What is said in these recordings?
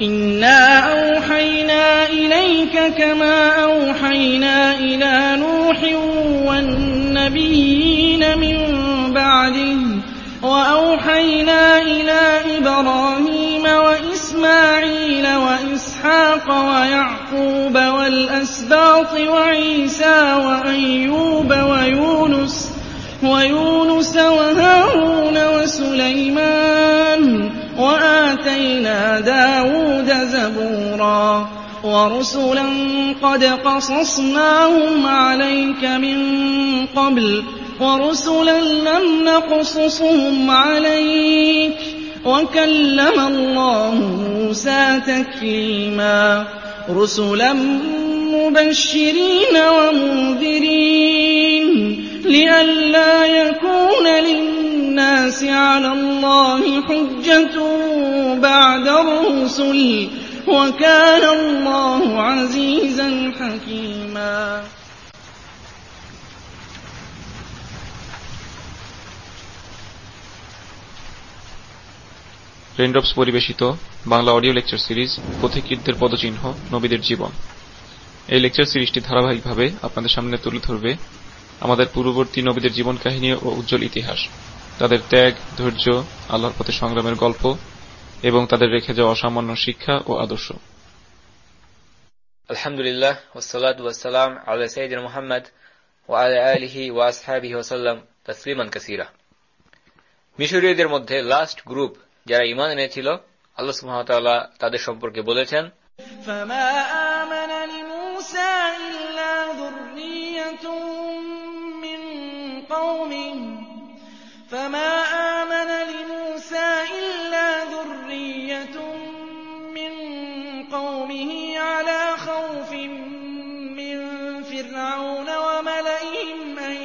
إنا أوحينا إليك كما أوحينا إلى نوح والنبيين من بعده وأوحينا إلى إبراهيم وإسماعيل وإسحاق ويعقوب والأسباط وعيسى وأيوب ويونس وهارون وسليمان وآتينا داود زبورا ورسلا قد قصصناهم عليك من قبل ورسلا لم نقصصهم عليك وكلم الله موسى تكليما رسلا مبشرين ومنذرين لئلا يكون للناس على الله حجة بعد الرسل وكان الله عزيزا حكيما Raindrops পরিবেশিত Bangla audio lecture series পথিকৃতদের পদচিহ্ন নবীদের জীবন। এই লেকচার সিরিজটি ধারাবাহিকভাবে আপনাদের সামনে তুলে ধরবে আমাদের পূর্ববর্তী নবীদের জীবন কাহিনী ও উজ্জ্বল ইতিহাস, তাদের ত্যাগ, ধৈর্য, আল্লাহর পথে সংগ্রামের গল্প এবং তাদের রেখে যাওয়া অসামান্য শিক্ষা ও আদর্শ। আলহামদুলিল্লাহ ওয়াসসালাতু ওয়াসসালাম আলা সাইয়্যিদিনা মুহাম্মদ ওয়া আলা আলিহি ওয়া আসহাবিহি ওয়া সাল্লাম তাসলিমান কাসীরা। মিশরীয়দের মধ্যে লাস্ট গ্রুপ যারা ঈমান এনেছিল, আল্লাহ সুবহানাহু ওয়া তাআলা তাদের সম্পর্কে বলেছেন, فما آمن لموسى إلا ذرية من قومه فما آمن لموسى إلا ذرية من قومه على خوف من فرعون وملئهم أن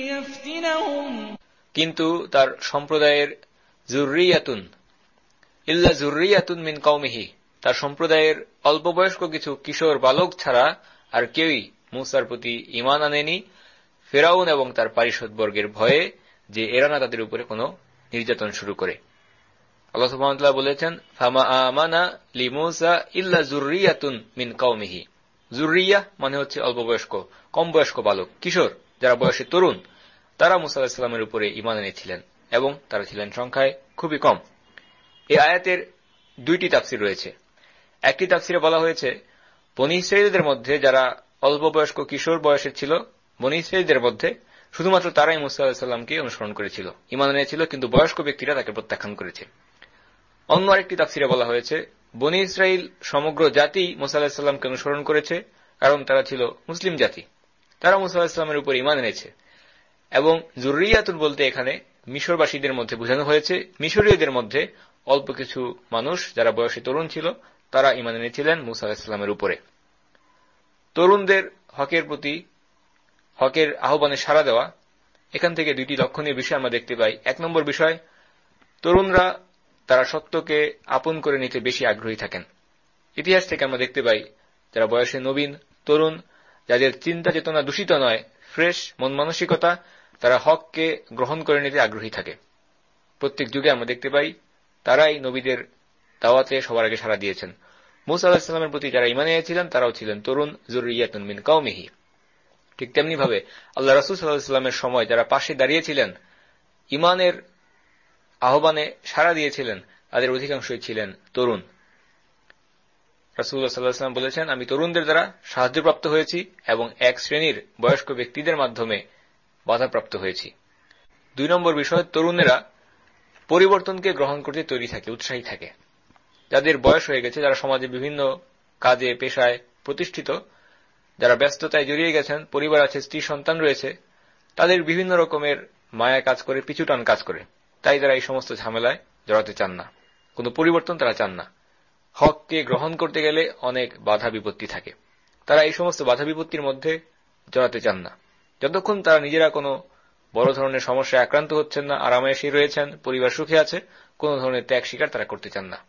يفتنهم কিন্তু তার সম্প্রদায়ের যুররিয়াতুন ইল্লা যুররিয়াতুন মিন কওমিহি, তার সম্প্রদায়ের অল্পবয়স্ক কিছু কিশোর বালক ছাড়া আর কেউই মূসার প্রতি ঈমান আনেনি ফিরআউন এবং তার পারিষদবর্গের ভয়ে যে এরা না তাদের উপরে কোনো নির্যাতন শুরু করে। আল্লাহ সুবহানাহু ওয়া তাআলা বলেছেন, ফামা আমানা লিমূসা ইল্লা যুররিয়াতুন মিন কওমিহি। যুররিয়া মানে হচ্ছে অল্পবয়স্ক, কম বয়স্ক বালক, কিশোর যারা বয়সে তরুণ, তারা মূসা আলাইহিস সালামের উপরে ঈমান এনেছিলেন এবং তারা ছিলেন সংখ্যায় খুবই কম। এই আয়াতের দুইটি তাফসীর রয়েছে। একটি তাফসীরে বলা হয়েছে, বনী ইসরাঈলদের মধ্যে যারা অল্প বয়স্ক কিশোর বয়সের ছিল, বনী ইসরাঈলদের মধ্যে শুধুমাত্র তারাই মূসা আলাইহিস সালামকে অনুসরণ করেছিল, ঈমান এনেছিল, কিন্তু বয়স্ক ব্যক্তিরা তাকে প্রত্যাখ্যান করেছে। অন্য আরেকটি তাফসীরে বলা হয়েছে, বনী ইসরাঈল সমগ্র জাতি মূসা আলাইহিস সালামকে অনুসরণ করেছে, কারণ তারা ছিল মুসলিম জাতি, তারা মূসা আলাইহিস সালামের উপর ঈমান এনেছে। এবং যুররিয়াতুন বলতে এখানে মিশরবাসীদের মধ্যে বোঝানো হয়েছে, মিশরীয়দের মধ্যে অল্প কিছু মানুষ যারা বয়সে তরুণ ছিল, তারা ঈমান এনেছিলেন মূসা আলাইহিস সালামের উপরে। তরুণদের হকের প্রতি হকের আহ্বানে সাড়া দেওয়া, এখান থেকে দুইটি লক্ষণীয় বিষয় আমরা দেখতে পাই। এক নম্বর বিষয়, তরুণরা তারা সত্যকে আপন করে নিতে বেশি আগ্রহী থাকেন। ইতিহাস থেকে আমরা দেখতে পাই যারা বয়সে নবীন, তরুণ, যাদের চিন্তা চেতনা দূষিত নয়, ফ্রেশ মন মানসিকতা, তারা হককে গ্রহণ করে নিতে আগ্রহী থাকে। প্রত্যেক যুগে আমরা দেখতে পাই তারাই নবীদের দাওয়াতে সবার আগে সাড়া দিয়েছেন। মূসা আলাইহিস সালামের প্রতি যারা ঈমান এনেছিলেন তারাও ছিলেন তরুণ, যুররিয়াতুন মিন কওমিহি। ঠিক তেমনি ভাবে আল্লাহ রাসূল সাল্লাল্লাহু আলাইহি ওয়াসাল্লামের সময় যারা পাশে দাঁড়িয়েছিলেন, ঈমানের আহ্বানে সাড়া দিয়েছিলেন, তাদের অধিকাংশই ছিলেন তরুণ। রাসূলুল্লাহ সাল্লাল্লাহু আলাইহি ওয়াসাল্লাম বলেছেন, আমি তরুণদের দ্বারা সাহায্যপ্রাপ্ত হয়েছি এবং এক শ্রেণীর বয়স্ক ব্যক্তিদের মাধ্যমে বাধাপ্রাপ্ত হয়েছি। দুই নম্বর বিষয়, তরুণেরা পরিবর্তনকে গ্রহণ করতে তৈরি থাকে, উৎসাহী থাকে। যাদের বয়স হয়ে গেছে, যারা সমাজে বিভিন্ন কাজে পেশায় প্রতিষ্ঠিত, যারা ব্যস্ততায় জড়িয়ে গেছেন, পরিবার আছে, স্ত্রী সন্তান রয়েছে, তাদের বিভিন্ন রকমের মায়া কাজ করে, পিছুটান কাজ করে, তাই তারা এই সমস্ত ঝামেলায় জড়াতে চান না, কোনো পরিবর্তন তারা চান না। হককে গ্রহণ করতে গেলে অনেক বাধা বিপত্তি থাকে, তারা এই সমস্ত বাধা বিপত্তির মধ্যে জড়াতে চান না। যতক্ষণ তারা নিজেরা কোনো বড় ধরনের সমস্যায় আক্রান্ত হচ্ছেন না, আরামায়েশে রয়েছেন, পরিবার সুখে আছে, কোন ধরনের ত্যাগ স্বীকার তারা করতে চান না।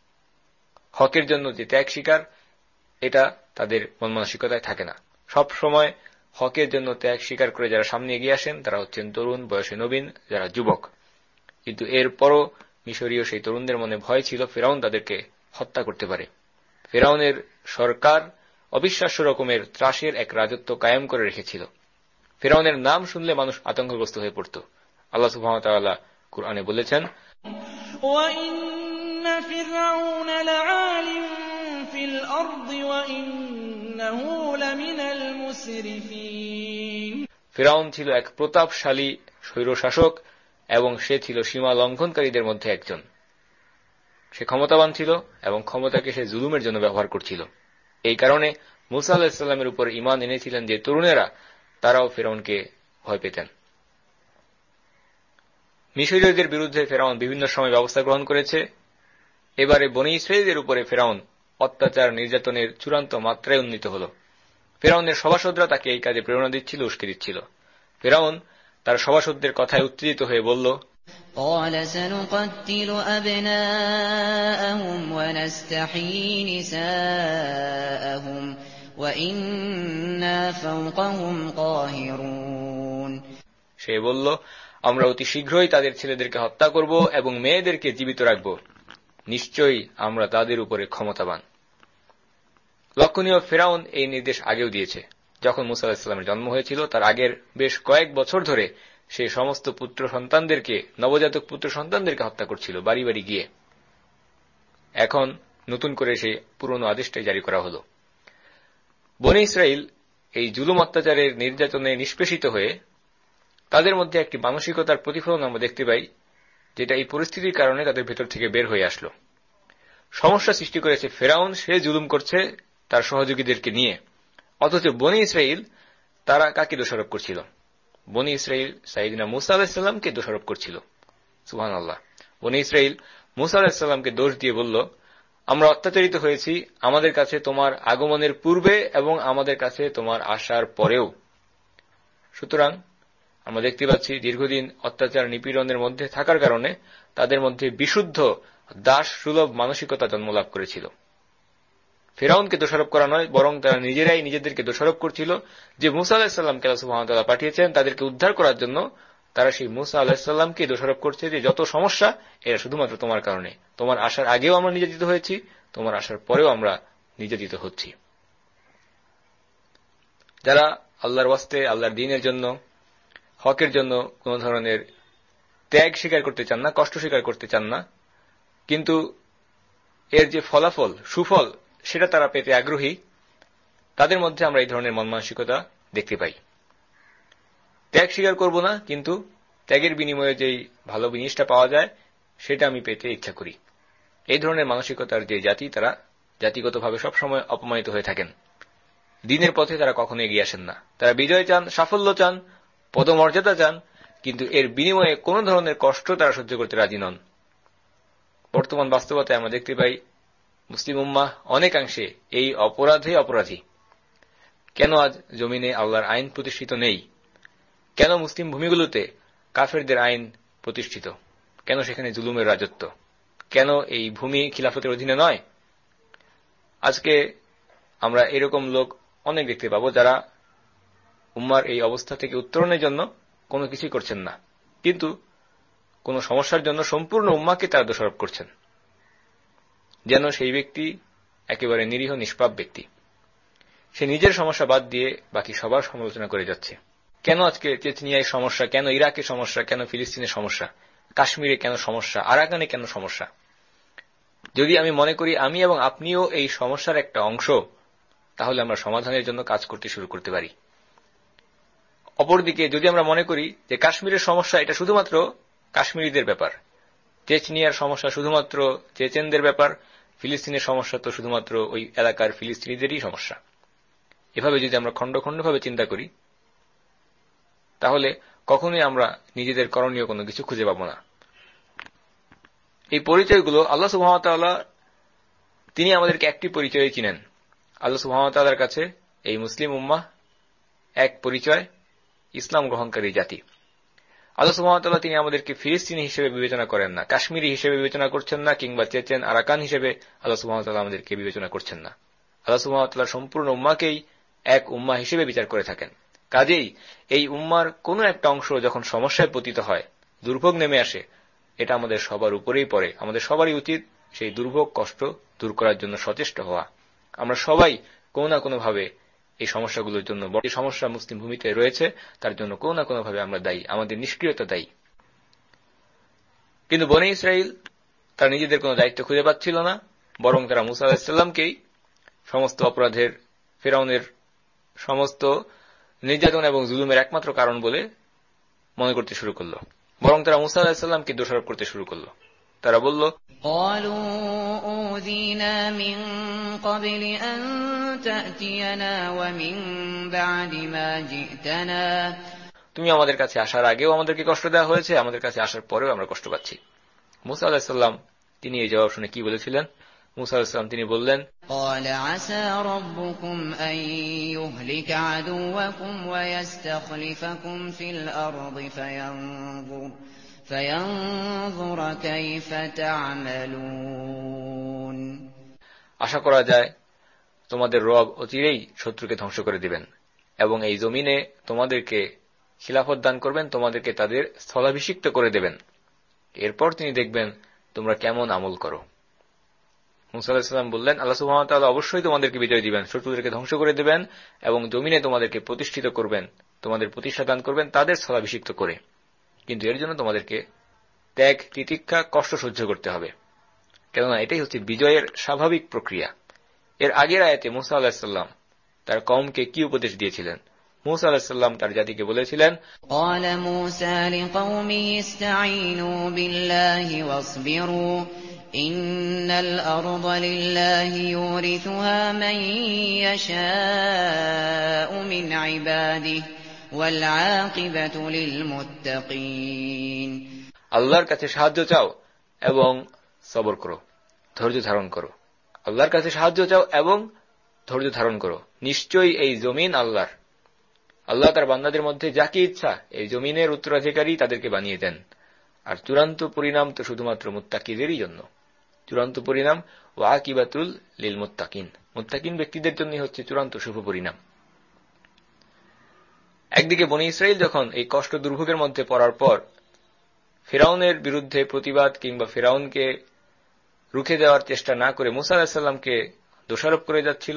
হকের জন্য যে ত্যাগ স্বীকার, এটা তাদের মন মানসিকতায় থাকে না। সব সময় হকের জন্য ত্যাগ স্বীকার করে যারা সামনে এগিয়ে আসেন তারা হচ্ছেন তরুণ, বয়সে নবীন, যারা যুবক। কিন্তু এরপরও মিশরীয় সেই তরুণদের মনে ভয় ছিল ফিরআউন তাদেরকে হত্যা করতে পারে, ফেরাউনের সরকার অবিশ্বাস্য রকমের ত্রাসের এক রাজত্ব কায়েম করে রেখেছিল। ফেরাউনের নাম শুনলে মানুষ আতঙ্কগ্রস্ত হয়ে পড়ত। আল্লাহ সুবহানাহু ওয়া তাআলা কুরআনে বলেছেন, وَإِنَّ فِرْعَوْنَ لَعَالٍ فِي الْأَرْضِ وَإِنَّهُ لَمِنَ الْمُسْرِفِينَ। ফেরাউন ছিল এক প্রতাপশালী স্বৈরশাসক এবং সে ছিল সীমা লঙ্ঘনকারীদের মধ্যে একজন। সে ক্ষমতাবান ছিল এবং ক্ষমতাকে সে জুলুমের জন্য ব্যবহার করছিল। এই কারণে মূসা আলাইহিস সালামের উপর ঈমান এনেছিলেন যে তরুণেরা, তারাও ফেরাউনকে ভয় পেতেন। মিশরীয়দের বিরুদ্ধে ফেরাউন বিভিন্ন সময় ব্যবস্থা গ্রহণ করেছে। এবারে বনী ইসরাঈলদের উপরে ফেরাউন অত্যাচার নির্যাতনের চূড়ান্ত মাত্রায় উন্নীত হল। ফেরাউনের সভাসদরা তাকে এই কাজে প্রেরণা দিচ্ছিল, উস্কে দিচ্ছিল। ফেরাউন তার সভাসদদের কথায় উত্তেজিত হয়ে বলল, قال سنقتل أبناءهم ونستحيي نساءهم وإنا فوقهم قاهرون। সে বলল, আমরা অতি শীঘ্রই তাদের ছেলেদেরকে হত্যা করব এবং মেয়েদেরকে জীবিত রাখব। নিশ্চয়ই আমরা তাদের উপরে ক্ষমতাবান। লক্ষণীয়, ফেরাউন এই নির্দেশ আগেও দিয়েছে। যখন মূসা আলাইহিস সালামের জন্ম হয়েছিল তার আগের বেশ কয়েক বছর ধরে সে সমস্ত পুত্র সন্তানদেরকে, নবজাতক পুত্র সন্তানদেরকে হত্যা করছিল বাড়ি বাড়ি গিয়ে। এখন নতুন করে সেই পুরনো আদেশটাই জারি করা হল। বনী ইসরাঈল এই জুলুম অত্যাচারের নির্যাতনে নিষ্পেষিত হয়ে তাদের মধ্যে একটি মানসিকতার প্রতিফলন আমরা দেখতে পাই, যেটা এই পরিস্থিতির কারণে তাদের ভেতর থেকে বের হয়ে আসলো। সমস্যা সৃষ্টি করেছে ফেরাউন, সে জুলুম করছে তার সহযোগীদেরকে নিয়ে। অথচ বনী ইসরাঈল তারা কাকে দোষারোপ করছিল? বনী ইসরাঈল সাইয়েদনা মূসা আলাইহিস সালামকে দোষারোপ করছিল। সুবহানাল্লাহ। বনী ইসরাঈল মূসা আলাইহিস সালামকে দোষ দিয়ে বলল, আমরা অত্যাচারিত হয়েছি আমাদের কাছে তোমার আগমনের পূর্বে এবং আমাদের কাছে তোমার আসার পরেও। সুতরাং আমরা দেখতে পাচ্ছি দীর্ঘদিন অত্যাচার নিপীড়নের মধ্যে থাকার কারণে তাদের মধ্যে বিশুদ্ধ দাস সুলভ মানসিকতা জন্মলাভ করেছিল। ফেরাউনকে দোষারোপ করা নয়, বরং তারা নিজেরাই নিজেদেরকে দোষারোপ করছিল যে মূসা আলাইহিস সালামকে আল্লাহ সুবহানাহু ওয়া তাআলা পাঠিয়েছেন তাদেরকে উদ্ধার করার জন্য। তারা সেই মূসা আলাইহিস সালামকে দোষারোপ করছে যে যত সমস্যা এরা শুধুমাত্র তোমার কারণে। তোমার আসার আগেও আমরা নির্যাতিত হয়েছি, তোমার আসার পরেও আমরা নির্যাতিত হচ্ছি। যারা আল্লাহর ওয়াস্তে, আল্লাহর দ্বীনের জন্য, হকের জন্য কোন ধরনের ত্যাগ স্বীকার করতে চান না, কষ্ট স্বীকার করতে চান না, কিন্তু এর যে ফলাফল, সুফল, সেটা তারা পেতে আগ্রহী, তাদের মধ্যে আমরা এই ধরনের মন মানসিকতা দেখতে পাই। ত্যাগ স্বীকার করব না, কিন্তু ত্যাগের বিনিময়ে যেই ভালো জিনিসটা পাওয়া যায় সেটা আমি পেতে ইচ্ছা করি। এই ধরনের মানসিকতার যে জাতি, তারা জাতিগতভাবে সবসময় অপমানিত হয়ে থাকেন। দ্বীনের পথে তারা কখনো এগিয়ে আসেন না। তারা বিজয় চান, সাফল্য চান, পদমর্যাদা চান, কিন্তু এর বিনিময়ে কোন ধরনের কষ্ট তারা সহ্য করতে রাজি নন। বর্তমান বাস্তবতায় আমরা দেখতে পাই মুসলিম উম্মাহ অনেকাংশে এই অপরাধে অপরাধী। কেন আজ জমিনে আল্লাহর আইন প্রতিষ্ঠিত নেই? কেন মুসলিম ভূমিগুলোতে কাফেরদের আইন প্রতিষ্ঠিত? কেন সেখানে জুলুমের রাজত্ব? কেন এই ভূমি খিলাফতের অধীনে নয়? আজকে আমরা এরকম লোক অনেক দেখতে পাবো যারা উম্মার এই অবস্থা থেকে উত্তরণের জন্য কোনো কিছুই করছেন না, কিন্তু কোন সমস্যার জন্য সম্পূর্ণ উম্মাকে তারা দোষারোপ করছেন, যেন সেই ব্যক্তি একেবারে নিরীহ নিষ্পাপ ব্যক্তি। সে নিজের সমস্যা বাদ দিয়ে বাকি সবার সমালোচনা করে যাচ্ছে। কেন আজকে চেচনিয়ায় সমস্যা, কেন ইরাকে সমস্যা, কেন ফিলিস্তিনের সমস্যা, কাশ্মীরে কেন সমস্যা, আরাকানে কেন সমস্যা? যদি আমি মনে করি আমি এবং আপনিও এই সমস্যার একটা অংশ, তাহলে আমরা সমাধানের জন্য কাজ করতে শুরু করতে পারি। অপরদিকে যদি আমরা মনে করি যে কাশ্মীরের সমস্যা এটা শুধুমাত্র কাশ্মীরিদের ব্যাপার, চেচনিয়ার সমস্যা শুধুমাত্র চেচেনদের ব্যাপার, ফিলিস্তিনের সমস্যা তো শুধুমাত্র ওই এলাকার ফিলিস্তিনিদেরই সমস্যা, এভাবে যদি আমরা খণ্ড খণ্ডভাবে চিন্তা করি, তাহলে কখনোই আমরা নিজেদের করণীয় কোনো কিছু খুঁজে পাব না। এই পরিচয়গুলো আল্লাহ সুবহানাহু ওয়া তাআলা তিনি আমাদেরকে একটি পরিচয়ে চিনেন। আল্লাহ সুবহানাহু ওয়া তাআলার কাছে এই মুসলিম উম্মাহ এক পরিচয়, ইসলাম গ্রহণকারী জাতি। আল্লাহ সুবহানাহু ওয়া তাআলা তিনি আমাদেরকে ফিলিস্তিনি হিসেবে বিবেচনা করেন না, কাশ্মীরি হিসেবে বিবেচনা করছেন না, কিংবা চেচেন, আরাকান হিসেবে আল্লাহ সুবহানাহু ওয়া তাআলা আমাদেরকে বিবেচনা করছেন না। আল্লাহ সুবহানাহু ওয়া তাআলা সম্পূর্ণ উম্মাহকেই এক উম্মাহ হিসেবে বিচার করে থাকেন। কাজেই এই উম্মার কোন একটা অংশ যখন সমস্যায় পতিত হয়, দুর্ভোগ নেমে আসে, এটা আমাদের সবার উপরেই পড়ে। আমাদের সবারই উচিত সেই দুর্ভোগ কষ্ট দূর করার জন্য সচেষ্ট হওয়া। আমরা সবাই কোনো না কোনোভাবে এই সমস্যাগুলোর জন্য, যে সমস্যা মুসলিম ভূমিতে রয়েছে তার জন্য কোনো না কোনোভাবে আমরা দায়ী, আমাদের নিষ্ক্রিয়তা দায়ী। কিন্তু বনী ইসরাইল তারা নিজেদের কোনো দায়িত্ব খুঁজে পাচ্ছিল না, বরং তারা মূসা আলাইহিস সালামকেই সমস্ত অপরাধের, ফিরআউনের সমস্ত নির্যাতন এবং জুলুমের একমাত্র কারণ বলে মনে করতে শুরু করল। বরং তারা মূসা আলাইহিস সালামকে দোষারোপ করতে শুরু করল। তারা বলল, قالوا أوذينا من قبل أن تأتينا ومن بعد ما جئتنا। তুমি আমাদের কাছে আসার আগেও আমাদেরকে কষ্ট দেওয়া হয়েছে, আমাদের কাছে আসার পরেও আমরা কষ্ট পাচ্ছি। মূসা আলাইহিস সালাম তিনি এই জবাব শুনে কি বলেছিলেন? মূসা আলাইহিস সালাম তিনি বললেন, قال عسى ربكم أن يهلك عدوكم ويستخلفكم في الأرض فينظر كيف تعملون। আশা করা যায় তোমাদের রব অচিরেই শত্রুকে ধ্বংস করে দিবেন এবং এই জমিনে তোমাদেরকে খিলাফত দান করবেন, তোমাদেরকে তাদের স্থলাভিষিক্ত করে দেবেন। এরপর তিনি দেখবেন তোমরা কেমন আমল করো। মূসা আলাইহিস সালাম বললেন, আল্লাহ সুবহানাহু ওয়া তাআলা অবশ্যই তোমাদেরকে বিজয় দিবেন, শত্রুদেরকে ধ্বংস করে দেবেন এবং জমিনে তোমাদেরকে প্রতিষ্ঠিত করবেন, তোমাদের প্রতিষ্ঠা দান করবেন তাদের স্থলাভিষিক্ত করে। কিন্তু এর জন্য তোমাদেরকে ত্যাগ, তিতিক্ষা, কষ্ট সহ্য করতে হবে, কেননা এটাই হচ্ছে বিজয়ের স্বাভাবিক প্রক্রিয়া। এর আগের আয়াতে মূসা আলাইহিস সালাম তার কওমকে কি উপদেশ দিয়েছিলেন? মূসা আলাইহিস সালাম তার জাতিকে বলেছিলেন, قال موسى لقومه استعينوا بالله واصبروا إن الأرض لله يورثها من يشاء من عباده والعاقبة للمتقين। আল্লাহর কাছে সাহায্য চাও এবং সবর করো, ধৈর্য ধারণ করো। আল্লাহর কাছে সাহায্য চাও এবং ধৈর্য ধারণ করো। নিশ্চয়ই এই জমিন আল্লাহর। আল্লাহ তার বান্দাদের মধ্যে যাকে ইচ্ছা এই জমিনের উত্তরাধিকারী তাদেরকে বানিয়ে দেন। আর চূড়ান্ত পরিণাম তো শুধুমাত্র মুত্তাকিদেরই জন্য। চূড়ান্ত পরিণাম ওয়া আকিবাতুল লিল মুত্তাকিন, মুত্তাকিন ব্যক্তিদের জন্যই হচ্ছে চূড়ান্ত শুভ পরিণাম। একদিকে বনী ইসরাইল যখন এই কষ্ট দুর্ভোগের মধ্যে পড়ার পর ফিরআউনের বিরুদ্ধে প্রতিবাদ কিংবা ফিরআউনকে রুখে দেওয়ার চেষ্টা না করে মূসা আলাইহিস সালামকে দোষারোপ করে যাচ্ছিল,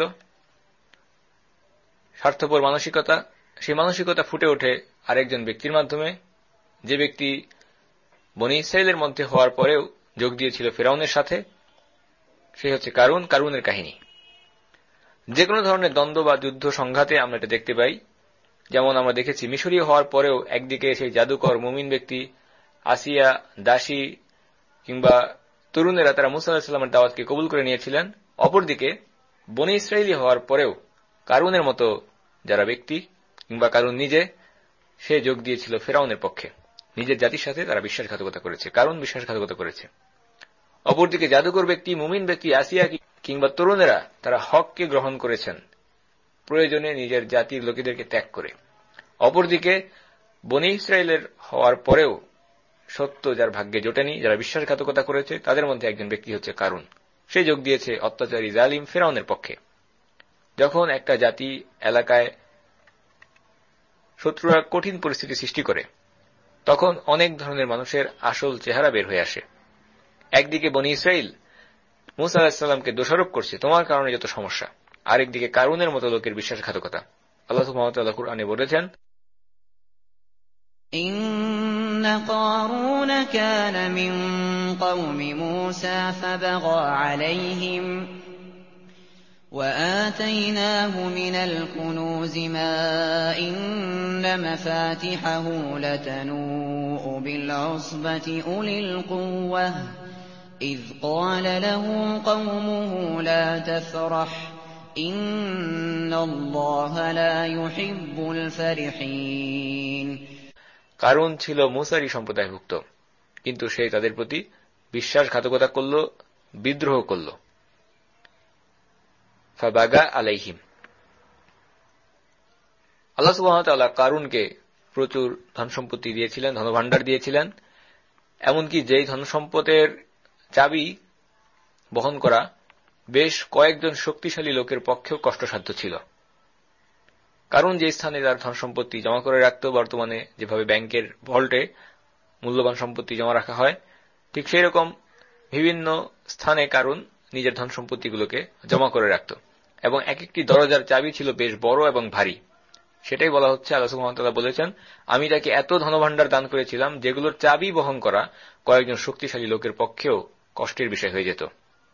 স্বার্থপর মানসিকতা, সেই মানসিকতা ফুটে ওঠে আরেকজন ব্যক্তির মাধ্যমে, যে ব্যক্তি বনী ইসরাইলের মধ্যে হওয়ার পরেও যোগ দিয়েছিল ফিরআউনের সাথে। সে হচ্ছে কারুন। কারুনের কাহিনী যে কোনো ধরনের দ্বন্দ্ব বা যুদ্ধ সংঘাতে আমরা এটা দেখতে পাই। যেমন আমরা দেখেছি মিশরীয় হওয়ার পরেও একদিকে সেই জাদুকর মুমিন ব্যক্তি আসিয়া, দাসী কিংবা তরুণেরা তারা মূসা আলাইহিস সালামের দাওয়াতকে কবুল করে নিয়েছিলেন। অপরদিকে বনী ইসরাইলি হওয়ার পরেও কারুনের মতো যারা ব্যক্তি কিংবা কারুন নিজে, সে যোগ দিয়েছিল ফিরআউনের পক্ষে। নিজের জাতির সাথে তারা বিশ্বাসঘাতকতা করেছে, কারুন বিশ্বাসঘাতকতা করেছে। অপরদিকে জাদুকর ব্যক্তি, মুমিন ব্যক্তি আসিয়া কিংবা তরুণেরা তারা হককে গ্রহণ করেছেন, প্রয়োজনে নিজের জাতির লোকেদেরকে ত্যাগ করে। অপরদিকে বনী ইসরায়েলের হওয়ার পরেও সত্য যার ভাগ্যে জোটেনি, যারা বিশ্বাসঘাতকতা করেছে, তাদের মধ্যে একজন ব্যক্তি হচ্ছে কারুন। সে যোগ দিয়েছে অত্যাচারী জালিম ফিরআউনের পক্ষে। যখন একটা জাতি এলাকায় শত্রুরা কঠিন পরিস্থিতি সৃষ্টি করে, তখন অনেক ধরনের মানুষের আসল চেহারা বের হয়ে আসে। একদিকে বনী ইসরাইল মূসা আলাইহিস সালামকে দোষারোপ করছে, তোমার কারণে যত সমস্যা। আরেকদিকে কারুনের মতো লোকের বিশ্বাসঘাতকতা। আল্লাহ সুবহানাহু ওয়া তাআলা কুরআনে বলেছেন, إن قارون كان من قوم موسى فبغى عليهم وآتيناه من الكنوز ما إن مفاتحه لتنوء بالعصبة أولي القوة إذ قال له قومه لا تفرح إن الله لا يحب الفرحين। কারুন ছিল মুসারই সম্প্রদায়ভুক্ত, কিন্তু সে তাদের প্রতি বিশ্বাসঘাতকতা করল, বিদ্রোহ করল। ফাবাগা আলাইহিম। আল্লাহ সুবহানাহু ওয়া তাআলা কারুনকে প্রচুর ধনসম্পত্তি দিয়েছিলেন, ধনভাণ্ডার দিয়েছিলেন, এমনকি যেই ধনসম্পদের চাবি বহন করা বেশ কয়েকজন শক্তিশালী লোকের পক্ষেও কষ্টসাধ্য ছিল। কারণ যে স্থানে তার ধনসম্পত্তি জমা করে রাখত, বর্তমানে যেভাবে ব্যাংকের ভল্টে মূল্যবান সম্পত্তি জমা রাখা হয়, ঠিক সেই রকম বিভিন্ন স্থানে কারণ নিজের ধনসম্পত্তিগুলোকে জমা করে রাখত। এবং এক একটি দরজার চাবি ছিল বেশ বড় এবং ভারী। সেটাই বলা হচ্ছে, আল্লাহ সুবহানাহু ওয়া তাআলা বলেছেন, আমি তাকে এত ধনভাণ্ডার দান করেছিলাম যেগুলোর চাবি বহন করা কয়েকজন শক্তিশালী লোকের পক্ষেও কষ্টের বিষয় হয়ে যেত।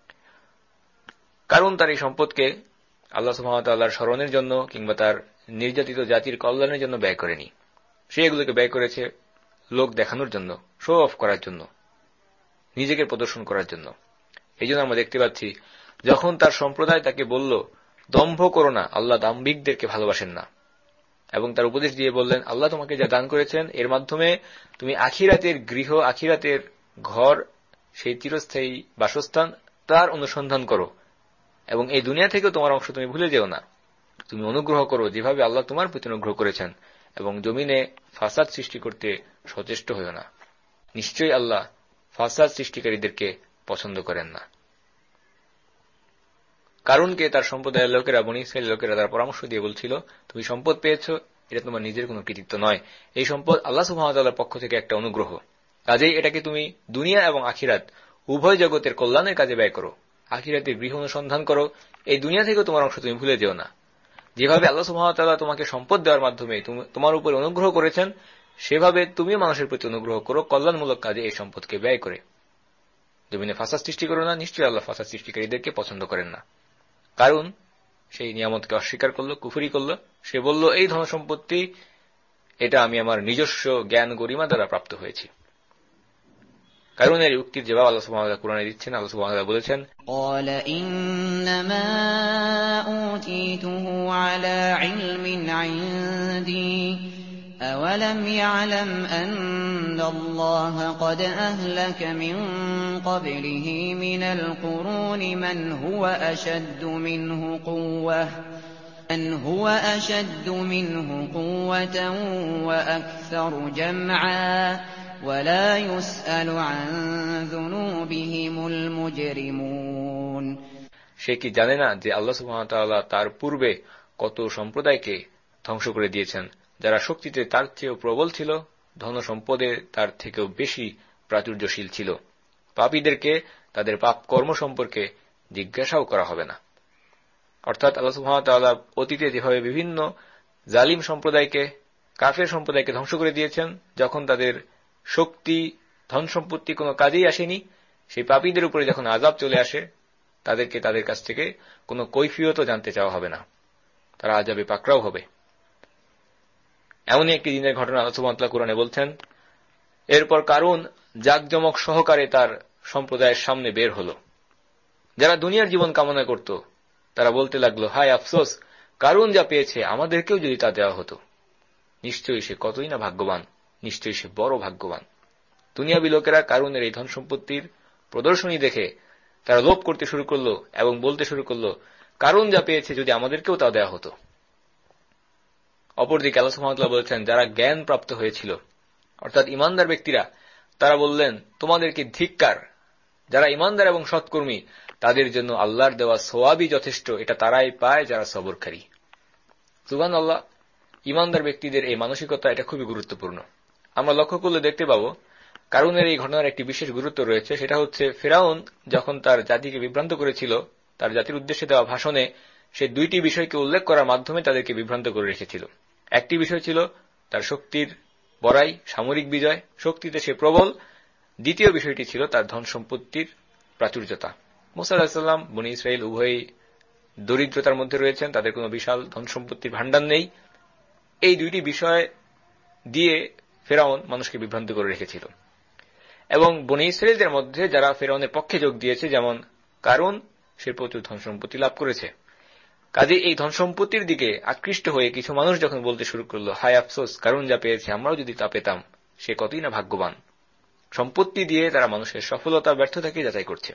কারণ তার এই সম্পদকে আল্লাহ সুবহানাহু ওয়া তাআলার স্মরণের জন্য কিংবা তার নির্যাতিত জাতির কল্যাণের জন্য ব্যয় করেনি। সে এগুলোকে ব্যয় করেছে লোক দেখানোর জন্য, শো অফ করার জন্য, নিজেকে প্রদর্শন করার জন্য। এই জন্য আমরা দেখতে পাচ্ছি, যখন তার সম্প্রদায় তাকে বলল, দম্ভ করো না, আল্লাহ দাম্ভিকদেরকে ভালোবাসেন না, এবং তার উপদেশ দিয়ে বললেন, আল্লাহ তোমাকে যা দান করেছেন এর মাধ্যমে তুমি আখিরাতের গৃহ, আখিরাতের ঘর, সেই চিরস্থায়ী বাসস্থান, তার অনুসন্ধান করো, এবং এই দুনিয়া থেকেও তোমার অংশ তুমি ভুলে যেও না। তুমি অনুগ্রহ করো যেভাবে আল্লাহ তোমার প্রতি অনুগ্রহ করেছেন, এবং জমিনে ফাসাদ সৃষ্টি করতে সচেষ্ট হইও না। নিশ্চয়ই আল্লাহ ফাসাদ সৃষ্টিকারীদেরকে পছন্দ করেন না। কারণকে তার সম্প্রদায়ের লোকেরা, বনী ইসরাঈলের লোকেরা তার পরামর্শ দিয়ে বলছিল, তুমি সম্পদ পেয়েছ, এটা তোমার নিজের কোনো কৃতিত্ব নয়, এই সম্পদ আল্লাহ সুবহানাহু ওয়া তাআলার পক্ষ থেকে একটা অনুগ্রহ। কাজেই এটাকে তুমি দুনিয়া এবং আখিরাত উভয় জগতের কল্যাণের কাজে ব্যয় করো, আখিরাতের গৃহ অনুসন্ধান করো, এই দুনিয়া থেকেও তোমার অংশ তুমি ভুলে যেও না। যেভাবে আল্লাহ সুবহানাহু ওয়া তাআলা তোমাকে সম্পদ দেওয়ার মাধ্যমে তোমার উপর অনুগ্রহ করেছেন, সেভাবে তুমিও মানুষের প্রতি অনুগ্রহ করো কল্যাণমূলক কাজে এই সম্পদকে ব্যয় করে। জমিনে ফাসাদ সৃষ্টি করো না, নিশ্চয়ই আল্লাহ ফাসাদ সৃষ্টিকারীদেরকে পছন্দ করেন না। কারণ সেই নিয়ামতকে অস্বীকার করল, কুফরি করল। সে বলল, এই ধনসম্পত্তি এটা আমি আমার নিজস্ব জ্ঞান গরিমা দ্বারা প্রাপ্ত হয়েছি। কারণ এর উক্তির জবাব আল্লাহ সুবহানাহু ওয়া তাআলা কুরআনে দিচ্ছেন। আল্লাহ সুবহানাহু ওয়া তাআলা বলেছেন, قال إنما أوتيته على علم عندي أولم يعلم أن الله قد أهلك من قبله من القرون من هو أشد منه قوة وأكثر جمعا ولا يسأل عن ذنوبهم المجرمون। সে কি জানে না যে আল্লাহ সুবহানাহু ওয়া তাআলা তার পূর্বে কত সম্প্রদায়কে ধ্বংস করে দিয়েছেন, যারা শক্তিতে তার চেয়েও প্রবল ছিল, ধন সম্পদে তার থেকেও বেশি প্রাচুর্যশীল ছিল। পাপীদেরকে তাদের পাপ কর্ম সম্পর্কে জিজ্ঞাসাও করা হবে না। অর্থাৎ আল্লাহ সুবহানাহু ওয়া তাআলা অতীতে যেভাবে বিভিন্ন জালিম সম্প্রদায়কে, কাফের সম্প্রদায়কে ধ্বংস করে দিয়েছেন, যখন তাদের শক্তি, ধন সম্পত্তি কোনো কাজেই আসেনি, সেই পাপীদের উপরে যখন আযাব চলে আসে, তাদেরকে তাদের কাছ থেকে কোনো কৈফিয়তও জানতে চাওয়া হবে না, তারা আযাবে পাকড়াও হবে। এমনই একটি দিনের ঘটনা আল্লাহ সুবহানাহু ওয়া তাআলা কুরআনে বলছেন, এরপর কারুন জাকজমক সহকারে তার সম্প্রদায়ের সামনে বের হল। যারা দুনিয়ার জীবন কামনা করত, তারা বলতে লাগলো, হায় আফসোস, কারুন যা পেয়েছে আমাদেরকেও যদি তা দেওয়া হতো। নিশ্চয়ই সে কতই না ভাগ্যবান, নিশ্চয়ই সে বড় ভাগ্যবান। দুনিয়াবী লোকেরা কারুনের এই ধন সম্পত্তির প্রদর্শনী দেখে তারা লোভ করতে শুরু করল এবং বলতে শুরু করল, কারুন যা পেয়েছে যদি আমাদেরকেও তা দেওয়া হতো। অপরদিকে আল্লাহ সুবহানাহু ওয়া তাআলা বলেছেন, যারা জ্ঞান প্রাপ্ত হয়েছিল, অর্থাৎ ইমানদার ব্যক্তিরা, তারা বললেন, তোমাদেরকে ধিক্কার। যারা ইমানদার এবং সৎকর্মী, তাদের জন্য আল্লাহর দেওয়া সওয়াবই যথেষ্ট, এটা তারাই পায় যারা সবরকারী। সুবহানাল্লাহ, ইমানদার ব্যক্তিদের এই মানসিকতা, এটা খুবই গুরুত্বপূর্ণ। আমরা লক্ষ্য করলে দেখতে পাবো, কারুনের এই ঘটনার একটি বিশেষ গুরুত্ব রয়েছে। সেটা হচ্ছে, ফিরআউন যখন তার জাতিকে বিভ্রান্ত করেছিল, তার জাতির উদ্দেশ্যে দেওয়া ভাষণে সে দুইটি বিষয়কে উল্লেখ করার মাধ্যমে তাদেরকে বিভ্রান্ত করে রেখেছিল। একটি বিষয় ছিল তার শক্তির বড়াই, সামরিক বিজয়, শক্তিতে সে প্রবল। দ্বিতীয় বিষয়টি ছিল তার ধন সম্পত্তির প্রাচুর্যতা। মুসা আলাইহিস সালাম, বনী ইসরাইল উভয়ই দরিদ্রতার মধ্যে রয়েছেন, তাদের কোনো বিশাল ধন সম্পত্তির ভাণ্ডার নেই। এই দুইটি বিষয় দিয়ে ফিরআউন মানুষকে বিভ্রান্ত করে রেখেছিল। এবং বনী ইসরাইলদের মধ্যে যারা ফিরআউনের পক্ষে যোগ দিয়েছে, যেমন কারুন, সে প্রচুর ধন সম্পত্তি লাভ করেছে। কাজে এই ধন সম্পত্তির দিকে আকৃষ্ট হয়ে কিছু মানুষ যখন বলতে শুরু করলো, হায় আফসোস, কারুন যা পেয়েছে আমরাও যদি তা পেতাম, সে কতই না ভাগ্যবান। সম্পত্তি দিয়ে তারা মানুষের সফলতা ব্যর্থতাকে যাচাই করছে।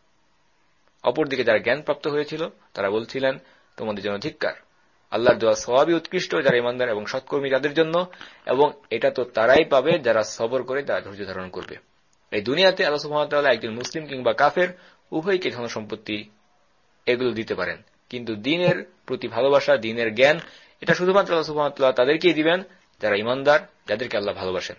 অপরদিকে যারা জ্ঞান প্রাপ্ত হয়েছিল, তারা বলছিলেন, তোমাদের জন্য ধিক্কার। আল্লাহর দেওয়া সওয়াবই উৎকৃষ্ট যারা ইমানদার এবং সৎকর্মী তাদের জন্য, এবং এটা তো তারাই পাবে যারা সবর করে, তারা ধৈর্য ধারণ করবে। এই দুনিয়াতে আল্লাহ সুবহানাহু ওয়া তাআলা একজন মুসলিম কিংবা কাফের উভয়কে ধন সম্পত্তি এগুলো দিতে পারেন, কিন্তু দ্বীনের প্রতি ভালোবাসা, দ্বীনের জ্ঞান, এটা শুধুমাত্র আল্লাহ সুবহানাহু ওয়া তাআলা তাদেরকেই দিবেন যারা ইমানদার, যাদেরকে আল্লাহ ভালোবাসেন।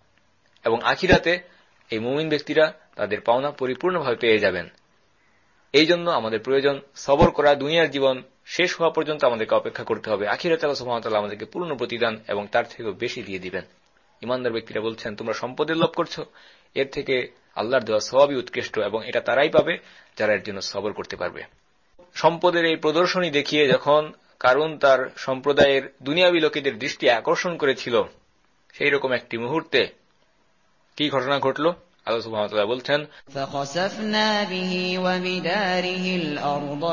এবং আখিরাতে এই মুমিন ব্যক্তিরা তাদের পাওনা পরিপূর্ণভাবে পেয়ে যাবেন। এই জন্য আমাদের প্রয়োজন সবর করা। দুনিয়ার জীবন শেষ হওয়া পর্যন্ত আমাদেরকে অপেক্ষা করতে হবে। আখিরাতে আল্লাহ সুবহানাহু ওয়া তাআলা আমাদেরকে পূর্ণ প্রতিদান এবং তার থেকেও বেশি দিয়ে দিবেন। ইমানদার ব্যক্তিরা বলছেন, তোমরা সম্পদের লোভ করছো, এর থেকে আল্লাহর দেওয়া সওয়াবই উৎকৃষ্ট এবং এটা তারাই পাবে যারা এর জন্য সবর করতে পারবে। সম্পদের এই প্রদর্শনী দেখিয়ে যখন কারুন তার সম্প্রদায়ের দুনিয়াবী লোকেদের দৃষ্টি আকর্ষণ করেছিল, সেই রকম একটি মুহূর্তে কি ঘটনা ঘটল আল্লাহ সুবহানাহু ওয়া তাআলা বলছেন, فَخَسَفْنَا بِهِ وَبِدَارِهِ الْأَرْضَ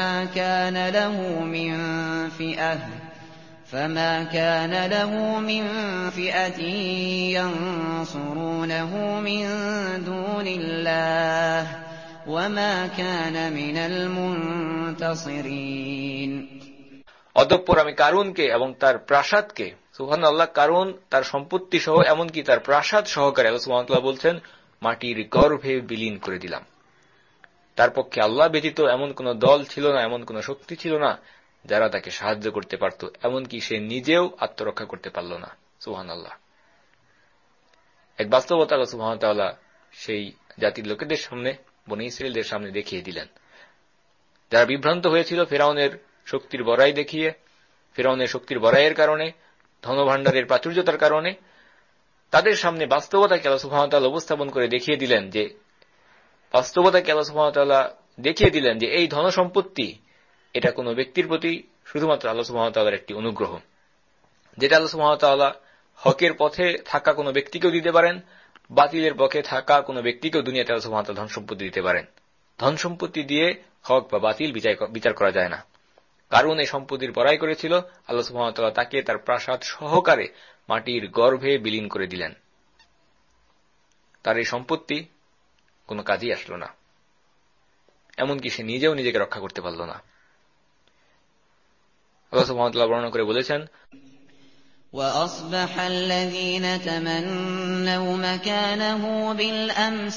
فَمَا كَانَ لَهُ مِنْ فِئَةٍ يَنْصُرُونَهُ مِنْ دُونِ اللَّهِ وَمَا كَانَ مِنَ الْمُنْتَصِرِينَ। অতঃপর আমি কারুনকে এবং তার প্রাসাদকে, সুবহানাল্লাহ, কারুন তার সম্পত্তি সহ এমনকি তার প্রাসাদ সহকারে আল্লাহ সুবহানাহু ওয়া তাআলা বলছেন মাটির গর্ভে বিলীন করে দিলাম। তার পক্ষে আল্লাহ ব্যতীত এমন কোন দল ছিল না, এমন কোন শক্তি ছিল না যারা তাকে সাহায্য করতে পারত, এমনকি সে নিজেও আত্মরক্ষা করতে পারল না। সুবহানাল্লাহ। এক বাস্তবতা আল্লাহ সুবহানাহু ওয়া তাআলা সেই জাতির লোকেদের সামনে, বনী ইসরাঈলদের সামনে দেখিয়ে দিলেন, যারা বিভ্রান্ত হয়েছিল ফিরআউনের শক্তির বড়াই দেখিয়ে, ফিরআউনের শক্তির বড়াইয়ের কারণে, ধনভাণ্ডারের প্রাচুর্যতার কারণে। তাদের সামনে বাস্তবতাকে আল্লাহ সুবহানাহু ওয়া তাআলা উপস্থাপন করে দেখিয়ে দিলেন যে এই ধনসম্পত্তি এটা কোন ব্যক্তির প্রতি শুধুমাত্র আল্লাহ সুবহানাহু ওয়া তাআলার একটি অনুগ্রহ, যেটা আল্লাহ সুবহানাহু ওয়া তাআলা হকের পথে থাকা কোন ব্যক্তিকেও দিতে পারেন, বাতিলের পক্ষে থাকা কোন ব্যক্তিকেও দুনিয়াতে আল্লাহ সুবহানাহু ওয়া তাআলা ধনসম্পত্তি দিতে পারেন। ধনসম্পত্তি দিয়ে হক বা বাতিল বিচার করা যায় না। কারণ এই সম্পত্তির বড়াই করেছিল, আল্লাহ সুবহানাহু ওয়া তাআলা তাকে তার প্রাসাদ সহকারে মাটির গর্ভে বিলীন করে দিলেন। তার এই সম্পত্তি কোনো কাজেই আসলো না, এমনকি সে নিজেও নিজেকে রক্ষা করতে পারল না। আল্লাহ সুবহানাহু ওয়া তাআলা বর্ণনা করে বলেছেন, وَأَصْبَحَ الَّذِينَ تَمَنَّوْا مَكَانَهُ بِالْأَمْسِ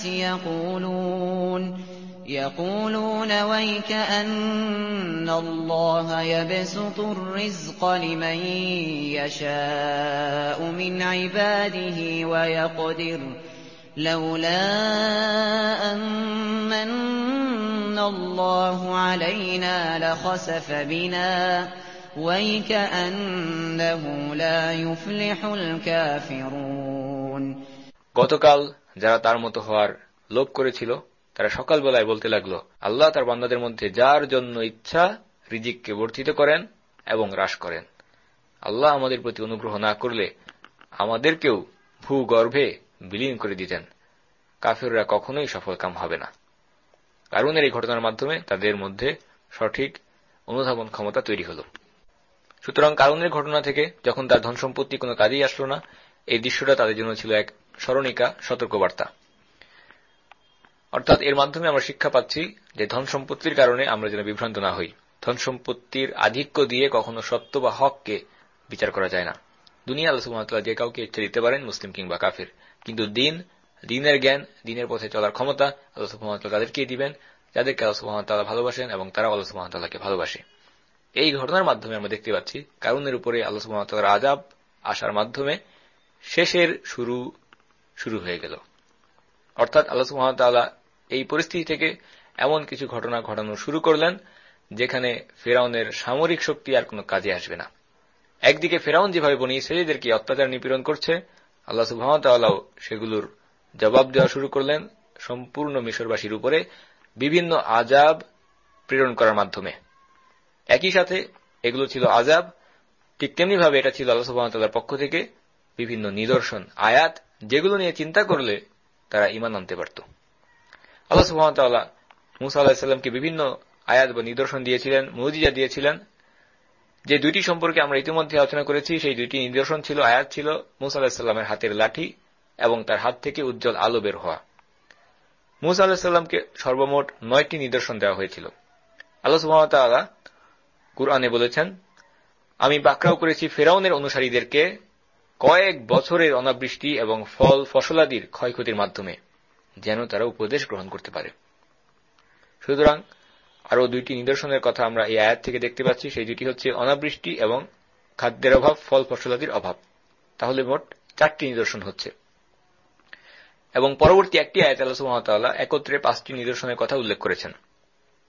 يَقُولُونَ وَيْكَأَنَّ اللَّهَ يَبْسُطُ الرِّزْقَ لِمَن يَشَاءُ مِنْ عِبَادِهِ وَيَقْدِرُ لَوْلَا أَن مَّنَّ اللَّهُ عَلَيْنَا لَخَسَفَ بِنَا وَيْكَأَنَّهُ لَا يُفْلِحُ الْكَافِرُونَ। গতকাল যারা তার মতো হওয়ার লোভ করেছিল, তারা সকালবেলায় বলতে লাগলো, আল্লাহ তার বান্দাদের মধ্যে যার জন্য ইচ্ছা রিজিককে বর্ধিত করেন এবং হ্রাস করেন। আল্লাহ আমাদের প্রতি অনুগ্রহ না করলে আমাদেরকেও ভূগর্ভে বিলীন করে দিতেন। কাফিররা কখনোই সফলকাম হবে না। কারুনের এই ঘটনার মাধ্যমে তাদের মধ্যে সঠিক অনুধাবন ক্ষমতা তৈরি হল। সুতরাং কারুনের ঘটনা থেকে যখন তার ধন সম্পত্তি কোনো কাজেই আসলো না, এই দৃশ্যটা তাদের জন্য ছিল এক স্মরণিকা, সতর্কবার্তা। অর্থাৎ এর মাধ্যমে আমরা শিক্ষা পাচ্ছি যে ধন সম্পত্তির কারণে আমরা যেন বিভ্রান্ত না হই। ধন সম্পত্তির আধিক্য দিয়ে কখনো সত্য বা হককে বিচার করা যায় না। দুনিয়া আল্লাহ সুবহানাহু ওয়া তাআলা যে কাউকে ইচ্ছা দিতে পারেন, মুসলিম কিংবা কাফির, কিন্তু দিনের জ্ঞান, দিনের পথে চলার ক্ষমতা আল্লাহ সুবহানাহু ওয়া তাআলা তাদেরকেই দিবেন যাদেরকে আল্লাহ সুবহানাহু ওয়া তাআলা ভালোবাসেন এবং তারা আল্লাহ সুবহানাহু ওয়া তাআলাকে ভালোবাসে। এই ঘটনার মাধ্যমে আমরা দেখতে পাচ্ছি কারুনের উপরে আল্লাহ সুবহানাহু ওয়া তাআলার আযাব আসার মাধ্যমে শেষের শুরু হয়ে গেল। অর্থাৎ আল্লাহ সুবহানাহু ওয়া তাআলা এই পরিস্থিতি থেকে এমন কিছু ঘটনা ঘটানো শুরু করলেন যেখানে ফিরআউনের সামরিক শক্তি আর কোনো কাজে আসবে না। একদিকে ফিরআউন যেভাবে বনী ইসরাঈলদেরকে অত্যাচার নিপীড়ন করছে, আল্লাহ সুবহানাহু ওয়া তাআলাও সেগুলোর জবাব দেওয়া শুরু করলেন সম্পূর্ণ মিশরবাসীর উপরে বিভিন্ন আযাব প্রেরণ করার মাধ্যমে। একই সাথে এগুলো ছিল আযাব, ঠিক তেমনিভাবে এটা ছিল আল্লাহ সুবহানাহু ওয়া তাআলার পক্ষ থেকে বিভিন্ন নিদর্শন, আয়াত, যেগুলো নিয়ে চিন্তা করলে তারা ঈমান আনতে পারত। আল্লাহ সুবহানাহু ওয়া তাআলা মূসা আলাইহিস সালামকে বিভিন্ন আয়াত বা নিদর্শন দিয়েছিলেন, মুজিজা দিয়েছিলেন। যে দুইটি সম্পর্কে আমরা ইতিমধ্যে আলোচনা করেছি, সেই দুইটি নিদর্শন ছিল, আয়াত ছিল মূসা আলাইহিস সালামের হাতের লাঠি এবং তার হাত থেকে উজ্জ্বল আলো বের হওয়া। মূসা আলাইহিস সালামকে সর্বমোট 9টি নিদর্শন দেওয়া হয়েছিল। আল্লাহ সুবহানাহু ওয়া তাআলা কুরআনে বলেছেন, আমি পাকড়াও করেছি ফিরআউনের অনুসারীদেরকে কয়েক বছরের অনাবৃষ্টি এবং ফল ফসলাদির ক্ষয়ক্ষতির মাধ্যমে, যেন তারা উপদেশ গ্রহণ করতে পারে। সুতরাং আরো দুইটি নিদর্শনের কথা আমরা এই আয়াত থেকে দেখতে পাচ্ছি। সেই দুটি হচ্ছে অনাবৃষ্টি এবং খাদ্যের অভাব, ফল ফসলাদির অভাব। তাহলে মোট 4টি নিদর্শন হচ্ছে। এবং পরবর্তী একটি আয়াতে আল্লাহ সুবহানাহু ওয়া তাআলা একত্রে 5টি নিদর্শনের কথা উল্লেখ করেছেন।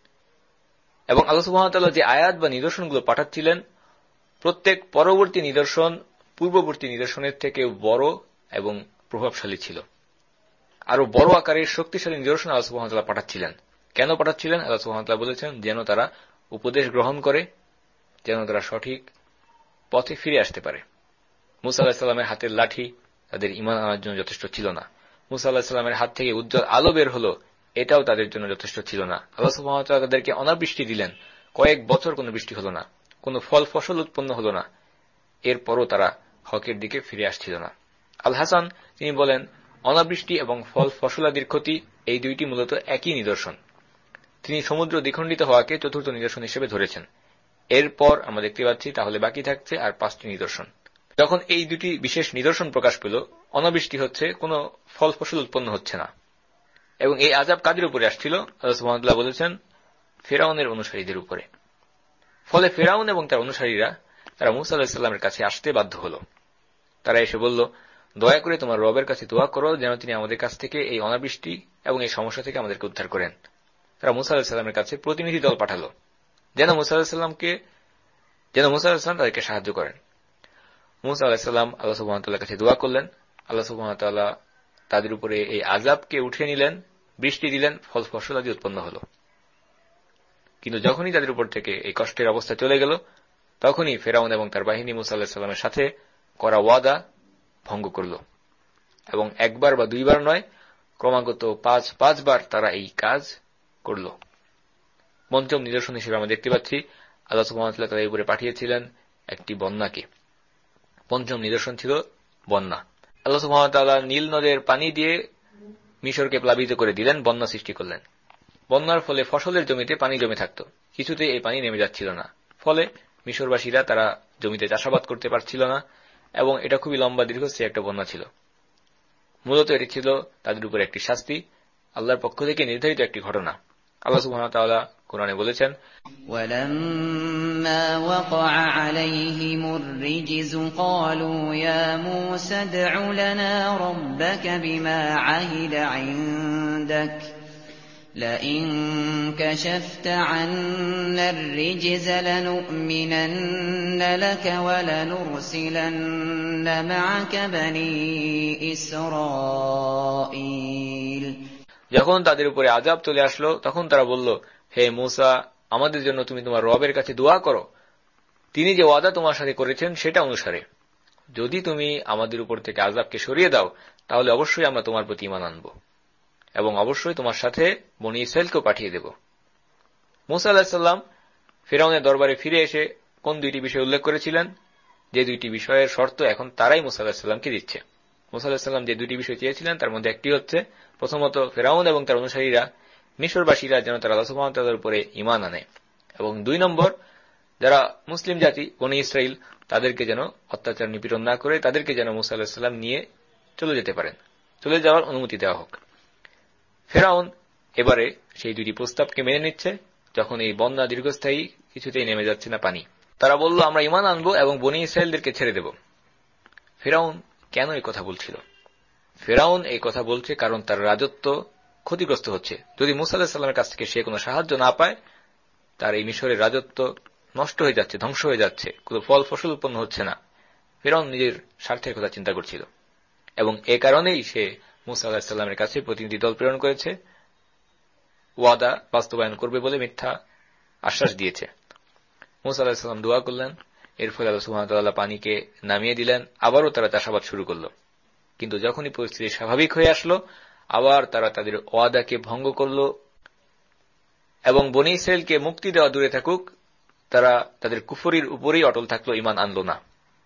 এবং আল্লাহ সুবহানাহু ওয়া তাআলা যে আয়াত বা নিদর্শনগুলো পাঠাচ্ছিলেন, প্রত্যেক পরবর্তী নিদর্শন পূর্ববর্তী নিদর্শনের থেকে বড় এবং প্রভাবশালী ছিল। আরো বড় আকারের শক্তিশালী নিদর্শন আল্লাহ সুবহানাহু ওয়া তাআলা পাঠাচ্ছিলেন। কেন পাঠাচ্ছিলেন? আল্লাহ সুবহানাহু ওয়া তাআলা বলেছেন, যেন তারা উপদেশ গ্রহণ করে, যেন তারা সঠিক পথে ফিরে আসতে পারে। মুসা আলাইহিস সালামের হাতের লাঠি তাদের ঈমান আনার জন্য যথেষ্ট ছিল না। মুসা আলাইহিস সালামের হাত থেকে উজ্জ্বল আলো বের হলো, এটাও তাদের জন্য যথেষ্ট ছিল না। আল্লাহ সুবহানাহু ওয়া তাআলা তাদেরকে অনাবৃষ্টি দিলেন, কয়েক বছর কোনো বৃষ্টি হলো না, কোনো ফল ফসল উৎপন্ন হলো না, এরপরও তারা হকের দিকে ফিরে আসছিল না। আল হাসান তিনি বলেন, অনাবৃষ্টি এবং ফল ফসলাদির ক্ষতি এই দুইটি মূলত একই নিদর্শন। তিনি সমুদ্র দ্বিখণ্ডিত হওয়াকে চতুর্থ নিদর্শন হিসেবে ধরেছেন। এরপর আমরা দেখতে পাচ্ছি তাহলে বাকি থাকছে আর 5টি নিদর্শন। যখন এই দুটি বিশেষ নিদর্শন প্রকাশ পেল, অনাবৃষ্টি হচ্ছে, কোনো ফল ফসল উৎপন্ন হচ্ছে না, এবং এই আযাব কাদের উপরে আসছিল? আল্লাহ সুবহানাহু ওয়া তাআলা বলেছেন, ফিরআউনের অনুসারীদের উপরে। ফলে ফিরআউন এবং তার অনুসারীরা তারা মূসা আলাইহিস সালামের কাছে আসতে বাধ্য হল। তারা এসে বলল, দয়া করে তোমার রবের কাছে দোয়া করো যেন তিনি আমাদের কাছ থেকে এই অনাবৃষ্টি এবং এই সমস্যা থেকে আমাদেরকে উদ্ধার করেন। তারা মূসা আলাইহিস সালামের কাছে প্রতিনিধি দল পাঠালো, যেন মূসা আলাইহিস সালাম তাদেরকে সাহায্য করেন। মূসা আলাইহিস সালাম আল্লাহ সুবহানাহু ওয়া তাআলার কাছে দোয়া করলেন। আল্লাহ সুবহানাহু ওয়া তাআলা তাদের উপরে এই আযাবকে উঠিয়ে নিলেন, বৃষ্টি দিলেন, ফল ফসল আদি উৎপন্ন হল। কিন্তু যখনই তাদের উপর থেকে এই কষ্টের অবস্থা চলে গেল, তখনই ফিরআউন এবং তার বাহিনী মূসা আলাইহিস সালামের সাথে করা ওয়াদা ভঙ্গ করল, এবং একবার বা দুইবার নয়, ক্রমাগত 5 বার তারা এই কাজ করল। পঞ্চম নিদর্শন হিসেবে আমরা দেখতে পাচ্ছি আল্লাহ সুবহানাহু ওয়া তাআলা তাদের উপরে পাঠিয়েছিলেন একটি বন্যাকে। পঞ্চম নিদর্শন ছিল বন্যা। আল্লাহ সুবহানাহু ওয়া তাআলা নীল নদের পানি দিয়ে মিশরকে প্লাবিত করে দিলেন, বন্যা সৃষ্টি করলেন। বন্যার ফলে ফসলের জমিতে পানি জমে থাকত, কিছুতেই এই পানি নেমে যাচ্ছিল না। ফলে মিশরবাসীরা তারা জমিতে চাষাবাদ করতে পারছিল না, এবং এটা খুবই লম্বা দীর্ঘস্থায়ী একটা বন্যা ছিল। মূলত এটি ছিল তাদের উপর একটি শাস্তি, আল্লাহর পক্ষ থেকে নির্ধারিত একটি ঘটনা। আল্লাহ সুবহানাহু ওয়া তাআলা কোরআনে বলেছেন, وَلَمَّا وَقَعَ عَلَيْهِمُ الرِّجْزُ قَالُوا يَا مُوسَى ادْعُ لَنَا رَبَّكَ بِمَا عَهِدَ عِندَكَ لَئِن كَشَفْتَ عَنَّا الرِّجْزَ لَنُؤْمِنَنَّ لَكَ وَلَنُرْسِلَنَّ مَعَكَ بَنِي إِسْرَائِيلَ। যখন তাদের উপরে আযাব চলে আসলো, তখন তারা বলল, হে মূসা, আমাদের জন্য তুমি তোমার রবের কাছে দোয়া করো, তিনি যে ওয়াদা তোমার সাথে করেছেন সেটা অনুসারে। যদি তুমি আমাদের উপর থেকে আযাবকে সরিয়ে দাও, তাহলে অবশ্যই আমরা তোমার প্রতি ঈমান আনব, এবং অবশ্যই তোমার সাথে বনী ইসরাঈলকেও পাঠিয়ে দেব। মূসা আলাইহিস সালাম ফিরআউনের দরবারে ফিরে এসে কোন দুইটি বিষয় উল্লেখ করেছিলেন? যে দুইটি বিষয়ের শর্ত এখন তারাই মূসা আলাইহিস সালামকে দিচ্ছে। মূসা আলাইহিস সালাম যে দুইটি বিষয় চেয়েছিলেন তার মধ্যে একটি হচ্ছে, প্রথমত ফিরআউন এবং তার অনুসারীরা, মিশরবাসীরা যেন তারা আল্লাহ সুবহানাহু ওয়া তাআলার উপরে ঈমান আনে, এবং 2 নম্বর, যারা মুসলিম জাতি বনী ইসরাঈল তাদেরকে যেন অত্যাচার নিপীড়ন না করে তাদেরকে যেন মূসা আলাইহিস সালাম নিয়ে চলে যেতে পারেন, চলে যাওয়ার অনুমতি দেওয়া হোক। ফিরআউন এবারে সেই দুইটি প্রস্তাবকে মেনে নিচ্ছে, যখন এই বন্যা দীর্ঘস্থায়ী, কিছুতেই নেমে যাচ্ছে না পানি। তারা বলল, আমরা ঈমান আনবো এবং বনী ইসরাঈলদেরকে ছেড়ে দেব। ফিরআউন কেন এই কথা বলছিল? ফিরআউন এই কথা বলছে কারণ তার রাজত্ব ক্ষতিগ্রস্ত হচ্ছে। যদি মূসা আলাইহিস সালামের কাছ থেকে সে কোনো সাহায্য না পায়, তার এই মিশরের রাজত্ব নষ্ট হয়ে যাচ্ছে, ধ্বংস হয়ে যাচ্ছে, কোনো ফল ফসল উৎপন্ন হচ্ছে না। ফিরআউন নিজের স্বার্থের কথা চিন্তা করছিল, এবং এ কারণেই সে মূসা আলাইহিস সালামের কাছে প্রতিনিধি দল প্রেরণ করেছে, ওয়াদা বাস্তবায়ন করবে বলে মিথ্যা আশ্বাস দিয়েছে। মূসা আলাইহিস সালাম দোয়া করলেন, এর ফলে আল্লাহ সুবহানাহু ওয়া তাআলা পানিকে নামিয়ে দিলেন, আবারও তারা চাষাবাদ শুরু করল। কিন্তু যখনই পরিস্থিতি স্বাভাবিক হয়ে আসলো, আবার তারা তাদের ওয়াদাকে ভঙ্গ করল, এবং বনী ইসরাঈলকে মুক্তি দেওয়া দূরে থাকুক, তারা তাদের কুফরির উপরেই অটল থাকলো, ঈমান আনল না।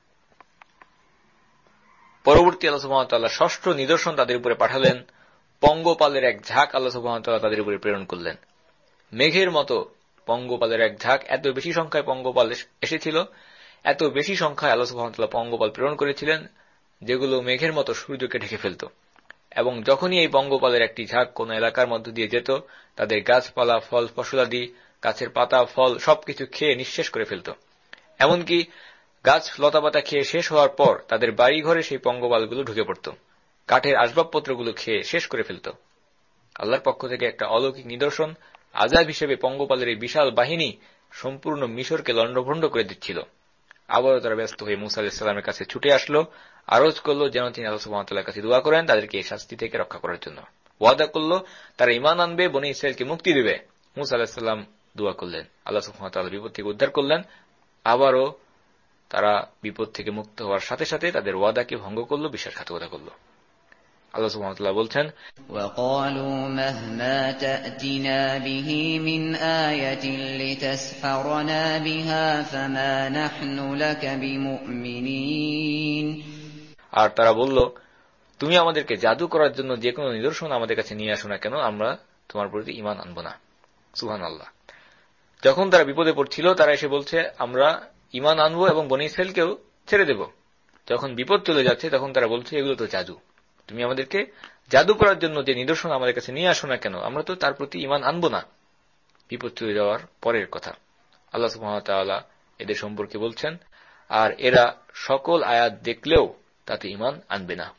পরবর্তী আল্লাহ সুবহানাহু ওয়া তাআলা ষষ্ঠ নিদর্শন তাদের উপরে পাঠালেন, পঙ্গপালের এক ঝাঁক আল্লাহ সুবহানাহু ওয়া তাআলা তাদের উপরে প্রেরণ করলেন। মেঘের মতো পঙ্গপালের এক ঝাঁক, এত বেশি সংখ্যায় পঙ্গপাল এসেছিল, এত বেশি সংখ্যায় আল্লাহ সুবহানাহু ওয়া তাআলা পঙ্গপাল প্রেরণ করেছিলেন, যেগুলো মেঘের মতো সূর্যকে ঢেকে ফেলত। এবং যখনই এই পঙ্গপালের একটি ঝাঁক কোন এলাকার মধ্য দিয়ে যেত, তাদের গাছপালা, ফল ফসলাদি, গাছের পাতা, ফল সবকিছু খেয়ে নিঃশেষ করে ফেলত। এমনকি গাছ লতাপাতা খেয়ে শেষ হওয়ার পর তাদের বাড়ি ঘরে সেই পঙ্গপালগুলো ঢুকে পড়ত, কাঠের আসবাবপত্রগুলো খেয়ে শেষ করে ফেলত। আল্লাহর পক্ষ থেকে একটা অলৌকিক নিদর্শন আযাব হিসেবে পঙ্গপালের এই বিশাল বাহিনী সম্পূর্ণ মিশরকে লণ্ডভণ্ড করে দিচ্ছিল। আবারও তারা ব্যস্ত হয়ে মূসা আলাইহিস সালামের কাছে ছুটে আসলো, আরজ করল যেন তিনি আল্লাহ সুবহানাহু ওয়া তাআলার কাছে দোয়া করেন তাদেরকে এই শাস্তি থেকে রক্ষা করার জন্য। ওয়াদা করল তারা ঈমান আনবে, বনী ইসরাঈলকে মুক্তি দেবে। মূসা আলাইহিস সালাম দোয়া করলেন, আল্লাহ সুবহানাহু ওয়া তাআলা বিপদ থেকে উদ্ধার করলেন। আবারও তারা বিপদ থেকে মুক্ত হওয়ার সাথে সাথে তাদের ওয়াদাকে ভঙ্গ করল, বিশ্বাসঘাতকতা করল। আল্লাহ সুবহানাহু ওয়া তাআলা বলছেন, وَقَالُوا مَهْمَا تَأْتِنَا بِهِ مِنْ آيَةٍ لِتَسْحَرَنَا بِهَا فَمَا نَحْنُ لَكَ بِمُؤْمِنِينَ। আর তারা বলল, তুমি আমাদেরকে জাদু করার জন্য যে কোনো নিদর্শন আমাদের কাছে নিয়ে আসো না কেন, আমরা তোমার প্রতি ঈমান আনব না। সুবহানাল্লাহ। যখন তারা বিপদে পড়ছিল তারা এসে বলছে আমরা ঈমান আনবো এবং বনী ইসরাঈলকেও ছেড়ে দেব। যখন বিপদ চলে যাচ্ছে তখন তারা বলছে এগুলো তো জাদু, তুমি আমাদেরকে জাদু করার জন্য যে নিদর্শন আমাদের কাছে নিয়ে আসো না কেন, আমরা তো তার প্রতি ঈমান আনব না। বিপদ চলে যাওয়ার পরের কথা আল্লাহ সুবহানাহু ওয়া তাআলা এদের সম্পর্কে বলছেন, আর এরা সকল আয়াত দেখলেও তাতে ঈমান আনবে না।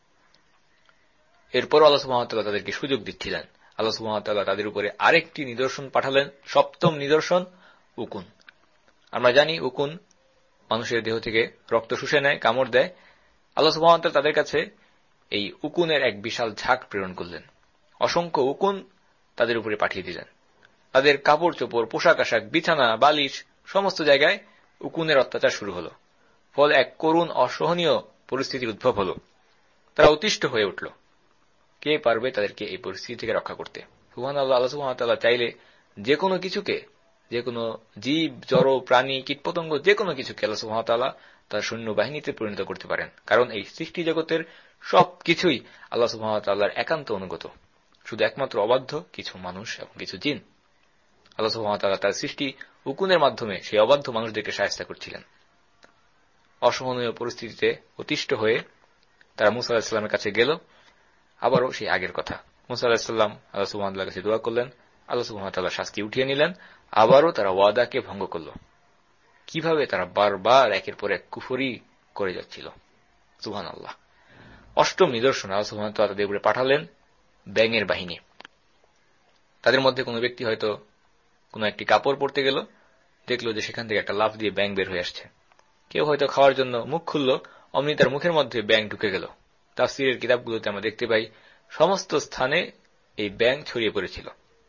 এরপর আল্লাহ সুবহানাহু ওয়া তাআলা তাদেরকে সুযোগ দিচ্ছিলেন। আল্লাহ সুবহানাহু ওয়া তাআলা তাদের উপরে আরেকটি নিদর্শন পাঠালেন, সপ্তম নিদর্শন উকুন। আমরা জানি উকুন মানুষের দেহ থেকে রক্ত শুষে নেয়, কামড় দেয়। আল্লাহ সুবহানাহু ওয়া তাআলা তাদের কাছে এই উকুনের এক বিশাল ঝাঁক প্রেরণ করলেন, অসংখ্য উকুন তাদের উপরে পাঠিয়ে দিলেন। তাদের কাপড় চোপড়, পোশাক আশাক, বিছানা, বালিশ সমস্ত জায়গায় উকুনের অত্যাচার শুরু হল। ফলে এক করুণ অসহনীয় পরিস্থিতির উদ্ভব হল। তারা অতিষ্ঠ হয়ে উঠল। কে পারবে তাদেরকে এই পরিস্থিতি থেকে রক্ষা করতে? সুবহানাল্লাহ। আল্লাহ সুবহানাহু ওয়া তাআলা চাইলে যে কোনো কিছুকে, যে কোনো জীব, জড়, প্রাণী, কীটপতঙ্গ, যে কোনো কিছুকে আল্লাহ সুবহানাহু ওয়া তাআলা তার সৈন্যবাহিনীতে পরিণত করতে পারেন। কারণ এই সৃষ্টি জগতের সবকিছুই আল্লাহ সুবহানাহু ওয়া তাআলার একান্ত অনুগত, শুধু একমাত্র অবাধ্য কিছু মানুষ এবং কিছু জিন। আল্লাহ সুবহানাহু ওয়া তাআলা তার সৃষ্টি উকুনের মাধ্যমে সেই অবাধ্য মানুষদেরকে শায়েস্তা করছিলেন। অসহনীয় পরিস্থিতিতে অতিষ্ঠ হয়ে তারা মূসা আলাইহিস সালামের কাছে গেল। আবারও সেই আগের কথা, মূসা আলাইহিস সালাম আল্লাহ সুবহানাহু ওয়া তাআলার কাছে দোয়া করলেন, আল্লাহ সুবহানাহু ওয়া তাআলা শাস্তি উঠিয়ে নিলেন। আবারও তারা ওয়াদাকে ভঙ্গ করল। কিভাবে তারা বারবার একের পর এক কুফরি করে যাচ্ছিল। সুবহানাল্লাহ। অষ্টম নিদর্শন আল্লাহ সুবহানাহু ওয়া তাআলা তাদের উপরে পাঠালেন ব্যাঙের বাহিনী। তাদের মধ্যে কোনো ব্যক্তি হয়তো কোনো একটি কাপড় পরতে গেল, দেখল যে সেখান থেকে একটা লাফ দিয়ে ব্যাঙ বের হয়ে আসছে। কেউ হয়তো খাওয়ার জন্য মুখ খুলল, অমনি তার মুখের মধ্যে ব্যাঙ ঢুকে গেল। তাফসীরের কিতাবগুলোতে আমরা দেখতে পাই সমস্ত স্থানে এই ব্যাঙ ছড়িয়ে পড়েছিল।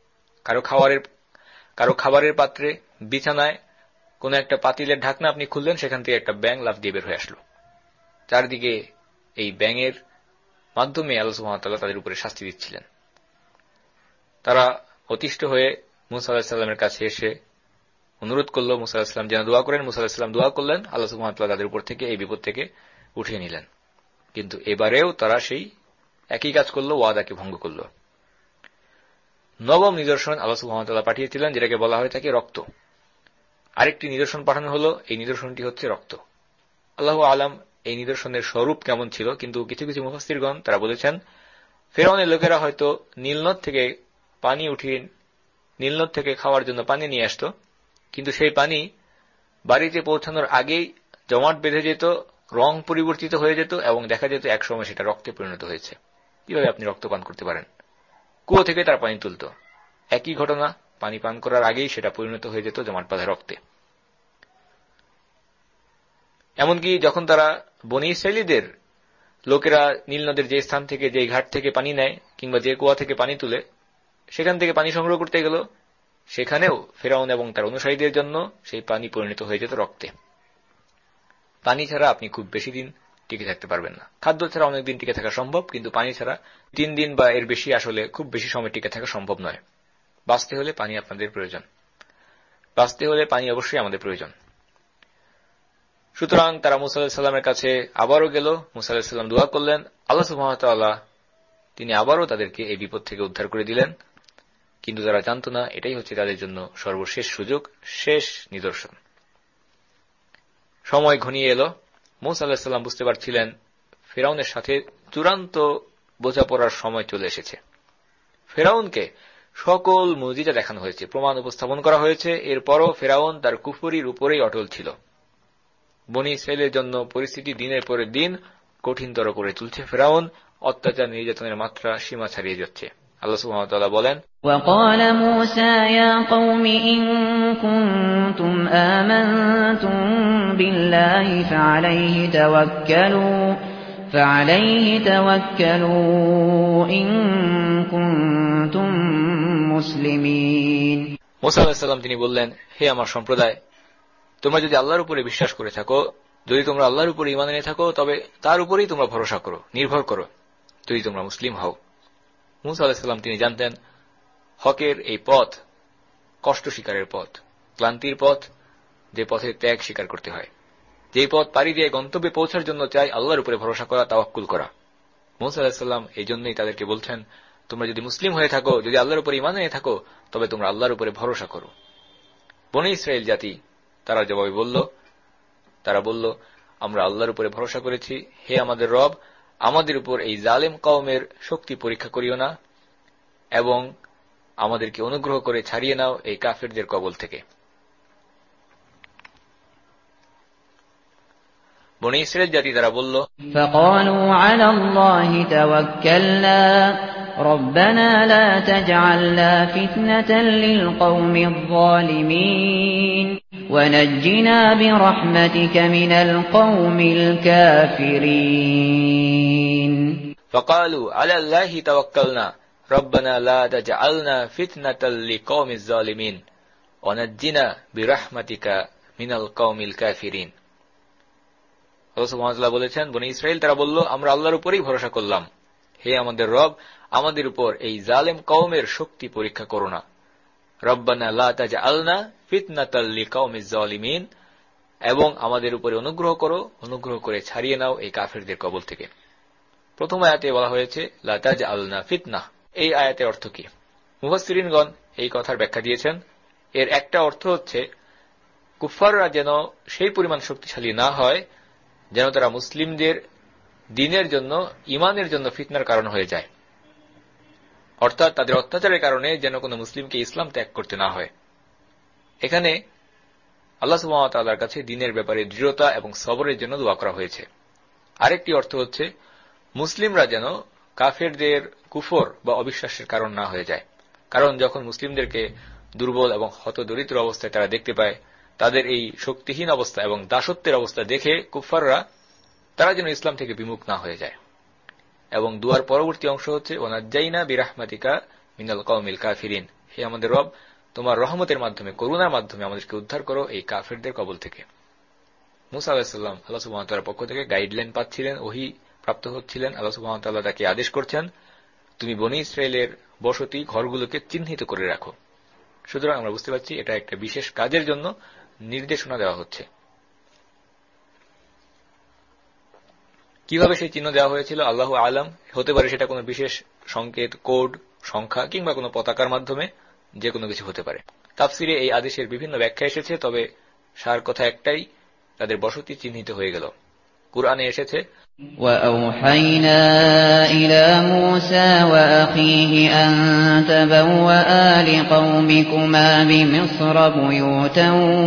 কারো খাবারের পাত্রে, বিছানায়, কোন একটা পাতিলের ঢাকনা আপনি খুললেন, সেখান থেকে একটা ব্যাঙ লাফ দিয়ে বের হয়ে আসলো। চারদিকে এই ব্যাঙের মাধ্যমে আল্লাহ সুবহানাহু ওয়া তাআলা তাদের উপরে শাস্তি দিচ্ছিলেন। তারা অতিষ্ঠ হয়ে মূসা আলাইহিস সালামের কাছে এসে অনুরোধ করল মূসা আলাইহিস সালাম যেন দোয়া করেন। মূসা আলাইহিস সালাম দোয়া করলেন, আল্লাহ সুবহানাহু ওয়া তাআলা তাদের উপর থেকে এই বিপদ থেকে উঠিয়ে নিলেন। কিন্তু এবারেও তারা সেই একই কাজ করল, ওয়াদাকে ভঙ্গ করল। নবম নিদর্শন আল্লাহ সুবহানাহু ওয়া তাআলা পাঠিয়েছিলেন, যেটাকে বলা হয় থাকে রক্ত। আরেকটি নিদর্শন পাঠানো হলো, এই নিদর্শনটি হচ্ছে রক্ত। আল্লাহু আলাম এই নিদর্শনের স্বরূপ কেমন ছিল, কিন্তু কিছু কিছু মুফাসসিরগণ তারা বলেছেন ফিরআউনের লোকেরা হয়তো নীলনদ থেকে পানি উঠিয়ে নীলনদ থেকে খাওয়ার জন্য পানি নিয়ে আসত, কিন্তু সেই পানি বাড়িতে পৌঁছানোর আগেই জমাট বেঁধে যেত, রং পরিবর্তিত হয়ে যেত এবং দেখা যেত একসময় সেটা রক্তে পরিণত হয়েছে। কিভাবে আপনি রক্ত পান করতে পারেন? কুয়ো থেকে তার পানি তুলত, একই ঘটনা, পানি পান করার আগেই সেটা পরিণত হয়ে যেত জমাট বাঁধা রক্তে। এমনকি যখন তারা বনী ইসরাঈলীদের লোকেরা নীল নদের যে স্থান থেকে, যে ঘাট থেকে পানি নেয় কিংবা যে কুয়া থেকে পানি তুলে, সেখান থেকে পানি সংগ্রহ করতে গেল, সেখানেও ফিরআউন এবং তার অনুসারীদের জন্য সেই পানি পরিণত হয়ে যেত রক্তে। পানি ছাড়া আপনি খুব বেশি দিন টিকে থাকতে পারবেন না। খাদ্য ছাড়া অনেক দিন টিকে থাকা সম্ভব, কিন্তু পানি ছাড়া 3 দিন বা এর বেশি আসলে খুব বেশি সময় টিকে থাকা সম্ভব নয়। বাঁচতে হলে পানি আপনাদের প্রয়োজন, বাঁচতে হলে পানি অবশ্যই আমাদের প্রয়োজন। সুতরাং তারা মূসা আলাইহিস সালামের কাছে আবারও গেল, মূসা আলাইহিস সালাম দোয়া করলেন, আল্লাহ সুবহানাহু ওয়া তাআলা তিনি আবারও তাদেরকে এই বিপদ থেকে উদ্ধার করে দিলেন। কিন্তু তারা জানত না এটাই হচ্ছে তাদের জন্য সর্বশেষ সুযোগ, শেষ নিদর্শন। সময় ঘনিয়ে এলো। মূসা আলাইহিস সালাম বুঝতে পারছিলেন ফিরআউনের সাথে চূড়ান্ত বোঝাপড়ার সময় চলে এসেছে। ফিরআউনকে সকল মুজিজা দেখানো হয়েছে, প্রমাণ উপস্থাপন করা হয়েছে, এরপরও ফিরআউন তার কুফরির উপরেই অটল ছিল। বনী ইসরাঈলের জন্য পরিস্থিতি দিনের পরে দিন কঠিনতর করে তুলছে। ফিরআউন অত্যাচার নির্যাতনের মাত্রা সীমা ছাড়িয়ে যাচ্ছে। আল্লাহ সুবহানাহু ওয়া তাআলা বলেন, وقال موسى يا قوم إن كنتم آمنتم بالله فعليه توكلوا إن كنتم مسلمين মুসা আলাইহিস সালাম তিনি বললেন, হে আমার সম্প্রদায়, তোমরা যদি আল্লাহর উপরে বিশ্বাস করে থাকো, যদি তোমরা আল্লাহর উপরে ঈমান এনে থাকো, তবে তার উপরেই তোমরা ভরসা করো, নির্ভর করো, যদি তোমরা মুসলিম হও। মুসা আলাইহিস সালাম তিনি জানতেন হকের এই পথ কষ্ট স্বীকারের পথ, ক্লান্তির পথ, যে পথে ত্যাগ স্বীকার করতে হয়, যে পথ পাড়ি দিয়ে গন্তব্যে পৌঁছার জন্য চাই আল্লাহর উপরে ভরসা করা, তাওয়াক্কুল করা। মুসা আলাইহিস সালাম এই জন্যই তাদেরকে বলছেন, তোমরা যদি মুসলিম হয়ে থাকো, যদি আল্লাহর উপরে ঈমান এনে থাকো, তবে তোমরা আল্লাহর উপরে ভরসা করো। বনী ইসরাইল জাতি তারা জবাবে বলল, আমরা আল্লাহর উপরে ভরসা করেছি, হে আমাদের রব, আমাদের উপর এই জালেম কওমের শক্তি পরীক্ষা করিও না এবং আমাদেরকে অনুগ্রহ করে ছাড়িয়ে নাও এই কাফেরদের কবল থেকে। বনী ইসরাইল জাতি তারা বলল, فقالوا على الله توكلنا ربنا لا تجعلنا فتنة للقوم الظالمين ونجنا برحمتك من القوم الكافرين فقالوا على الله توكلنا ربنا لا تجعلنا فتنة للقوم الظالمين ونجنا برحمتك من القوم الكافرين। আল্লাহ সুবহানাহু ওয়া তাআলা বলেছেন, বনী ইসরাইল তারা বলল, আমরা আল্লাহর উপরেই ভরসা করলাম, হে আমাদের রব, আমাদের উপর এই জালেম কওমের শক্তি পরীক্ষা করো না। রব্বানা লা তাজআলনা ফিতনাতাল লিকাওমিজ জালিমিন, এবং আমাদের উপরে অনুগ্রহ করো, অনুগ্রহ করে ছাড়িয়ে নাও এই কাফেরদের কবল থেকে। প্রথম আয়াতে বলা হয়েছে লা তাজআলনা ফিতনা। এই আয়াতের অর্থ কি? মুফাসসিরিনগণ এই কথার ব্যাখ্যা দিয়েছেন, এর একটা অর্থ হচ্ছে কুফফাররা যেন সেই পরিমাণ শক্তিশালী না হয় যেন তারা মুসলিমদের দ্বীনের জন্য, ঈমানের জন্য ফিতনার কারণ হয়ে যায়, অর্থাৎ তাদের অত্যাচারের কারণে যেন কোনো মুসলিমকে ইসলাম ত্যাগ করতে না হয়। এখানে আল্লাহ সুবহানাহু ওয়া তাআলার কাছে দ্বীনের ব্যাপারে দৃঢ়তা এবং সবরের জন্য দোয়া করা হয়েছে। আরেকটি অর্থ হচ্ছে মুসলিমরা যেন কাফেরদের কুফর বা অবিশ্বাসের কারণ না হয়ে যায়, কারণ যখন মুসলিমদেরকে দুর্বল এবং হতদরিদ্র অবস্থায় তারা দেখতে পায়, তাদের এই শক্তিহীন অবস্থা এবং দাসত্বের অবস্থা দেখে কুফফাররা তারা যেন ইসলাম থেকে বিমুখ না হয়ে যায়। এবং দুয়ার পরবর্তী অংশ হচ্ছে ওয়ানাজ্জাইনা বিরাহমাতিকা মিনাল কওমিল কাফিরিন, হে আমাদের রব, তোমার রহমতের মাধ্যমে, করুণার মাধ্যমে আমাদেরকে উদ্ধার করো এই কাফেরদের কবল থেকে। মুসা আলাইহিস সালাম আল্লাহ সুবহানাহু ওয়া তাআলার পক্ষ থেকে গাইডলাইন পাচ্ছিলেন, ওহী প্রাপ্ত হচ্ছিলেন। আল্লাহ সুবহানাহু ওয়া তাআলা তাকে আদেশ করছেন, তুমি বনী ইসরাইলের বসতি ঘরগুলোকে চিহ্নিত করে রাখো। সুতরাং আমরা বুঝতে পারছি এটা একটা বিশেষ কাজের জন্য নির্দেশনা দেওয়া হচ্ছে। কিভাবে সেই চিহ্ন দেওয়া হয়েছিল আল্লাহু আলাম, হতে পারে সেটা কোনো বিশেষ সংকেত, কোড, সংখ্যা কিংবা কোনো পতাকার মাধ্যমে, যে কোনো কিছু হতে পারে। তাফসিরে এই আদেশের বিভিন্ন ব্যাখ্যা এসেছে, তবে সার কথা একটাই, তাদের বসতি চিহ্নিত হয়ে গেল। কুরআনে এসেছে وَأَوْحَيْنَا إِلَى مُوسَى وَأَخِيهِ أَن تَبَوَّآ لِقَوْمِكُمَا بِمِصْرَ بُيُوتًا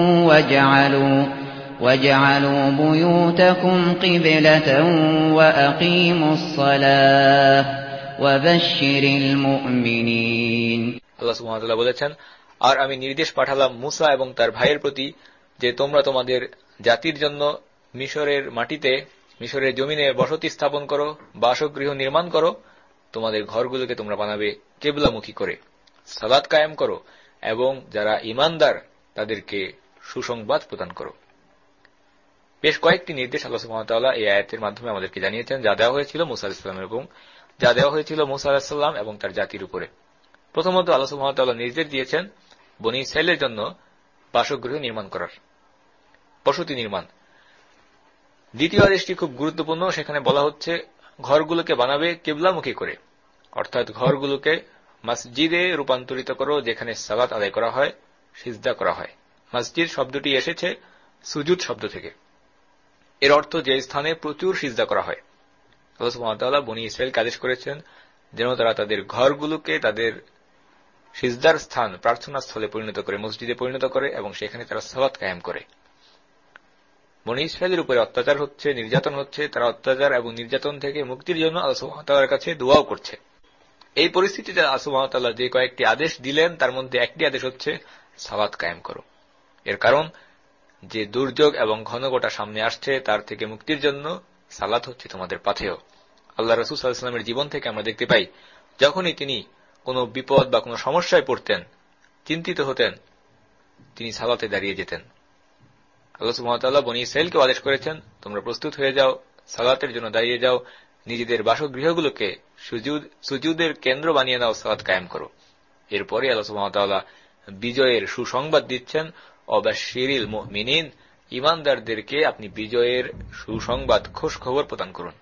وَاجْعَلُوا بُيُوتَكُمْ قِبْلَةً وَأَقِيمُوا الصَّلَاةَ وَبَشِّرِ الْمُؤْمِنِينَ। আল্লাহ সুবহানাহু ওয়া তাআলা বলেছেন, আর আমি নির্দেশ পাঠালাম মুসা এবং তার ভাইয়ের প্রতি যে তোমরা তোমাদের জাতির জন্য মিশরের মাটিতে, মিশরের জমিনে বসতি স্থাপন করো, বাসগৃহ নির্মাণ করো, তোমাদের ঘরগুলোকে তোমরা বানাবে কিবলামুখী করে, সালাত কায়েম করো এবং যারা ঈমানদার তাদেরকে সুসংবাদ প্রদান করো। বেশ কয়েকটি নির্দেশ আল্লাহ সুবহানাহু ওয়া তাআলা এই আয়াতের মাধ্যমে আমাদেরকে জানিয়েছেন, যা দেওয়া হয়েছিল মুসা আলাইহিস সালামের এবং যা দেওয়া হয়েছিল মুসা আলাইহিস সালাম এবং তার জাতির উপরে। প্রথমত আল্লাহ সুবহানাহু ওয়া তাআলা নির্দেশ দিয়েছেন বনী ইসরাইলের জন্য বাসগৃহ নির্মাণ করার, বসতি নির্মাণ। দ্বিতীয় আদেশটি খুব গুরুত্বপূর্ণ, সেখানে বলা হচ্ছে ঘরগুলোকে বানাবে কিবলামুখী করে, অর্থাৎ ঘরগুলোকে মসজিদে রূপান্তরিত করো, যেখানে সালাত আদায় করা হয়, সিজদা করা হয়। মসজিদ শব্দটি এসেছে সুজুদ শব্দ থেকে। এর অর্থ যে স্থানে প্রচুর সিজদা করা হয়। আল্লাহ সুবহানাহু ওয়া তাআলা বনী ইসরাইলকে আদেশ করেছেন যেন তারা তাদের ঘরগুলোকে তাদের সিজদার স্থান, প্রার্থনা স্থলে পরিণত করে, মসজিদে পরিণত করে এবং সেখানে তারা সালাত কায়েম করে। বনী ইসরাইলের উপরে অত্যাচার হচ্ছে, নির্যাতন হচ্ছে, তারা অত্যাচার এবং নির্যাতন থেকে মুক্তির জন্য আল্লাহ সুবহানাহু ওয়া তাআলার কাছে দোয়াও করছে। এই পরিস্থিতিতে আল্লাহ সুবহানাহু ওয়া তাআলা যে কয়েকটি আদেশ দিলেন তার মধ্যে একটি আদেশ হচ্ছে সালাত কায়েম করো। এর কারণ যে দুর্যোগ এবং ঘনঘটা সামনে আসছে তার থেকে মুক্তির জন্য সালাত হচ্ছে তোমাদের পাথেয়। আল্লাহ রাসূল সাল্লাল্লাহু আলাইহি ওয়াসাল্লামের জীবন থেকে আমরা দেখতে পাই, যখনই তিনি কোনো বিপদ বা কোনো সমস্যায় পড়তেন, চিন্তিত হতেন, তিনি সালাতে দাঁড়িয়ে যেতেন। আল্লাহ সুবহানাহু ওয়া তাআলা বনী ইসরাঈলকে আদেশ করেছেন, তোমরা প্রস্তুত হয়ে যাও, সালাতের জন্য দাঁড়িয়ে যাও, নিজেদের বাসগৃহগুলোকে সুজুদের কেন্দ্র বানিয়ে নাও, সালাত কায়েম করো। এরপরে আল্লাহ সুবহানাহু ওয়া তাআলা বিজয়ের সুসংবাদ দিচ্ছেন, অবাশশিরিল মুমিনিন, ঈমানদারদেরকে আপনি বিজয়ের সুসংবাদ, খুশ খবর প্রদান করুন।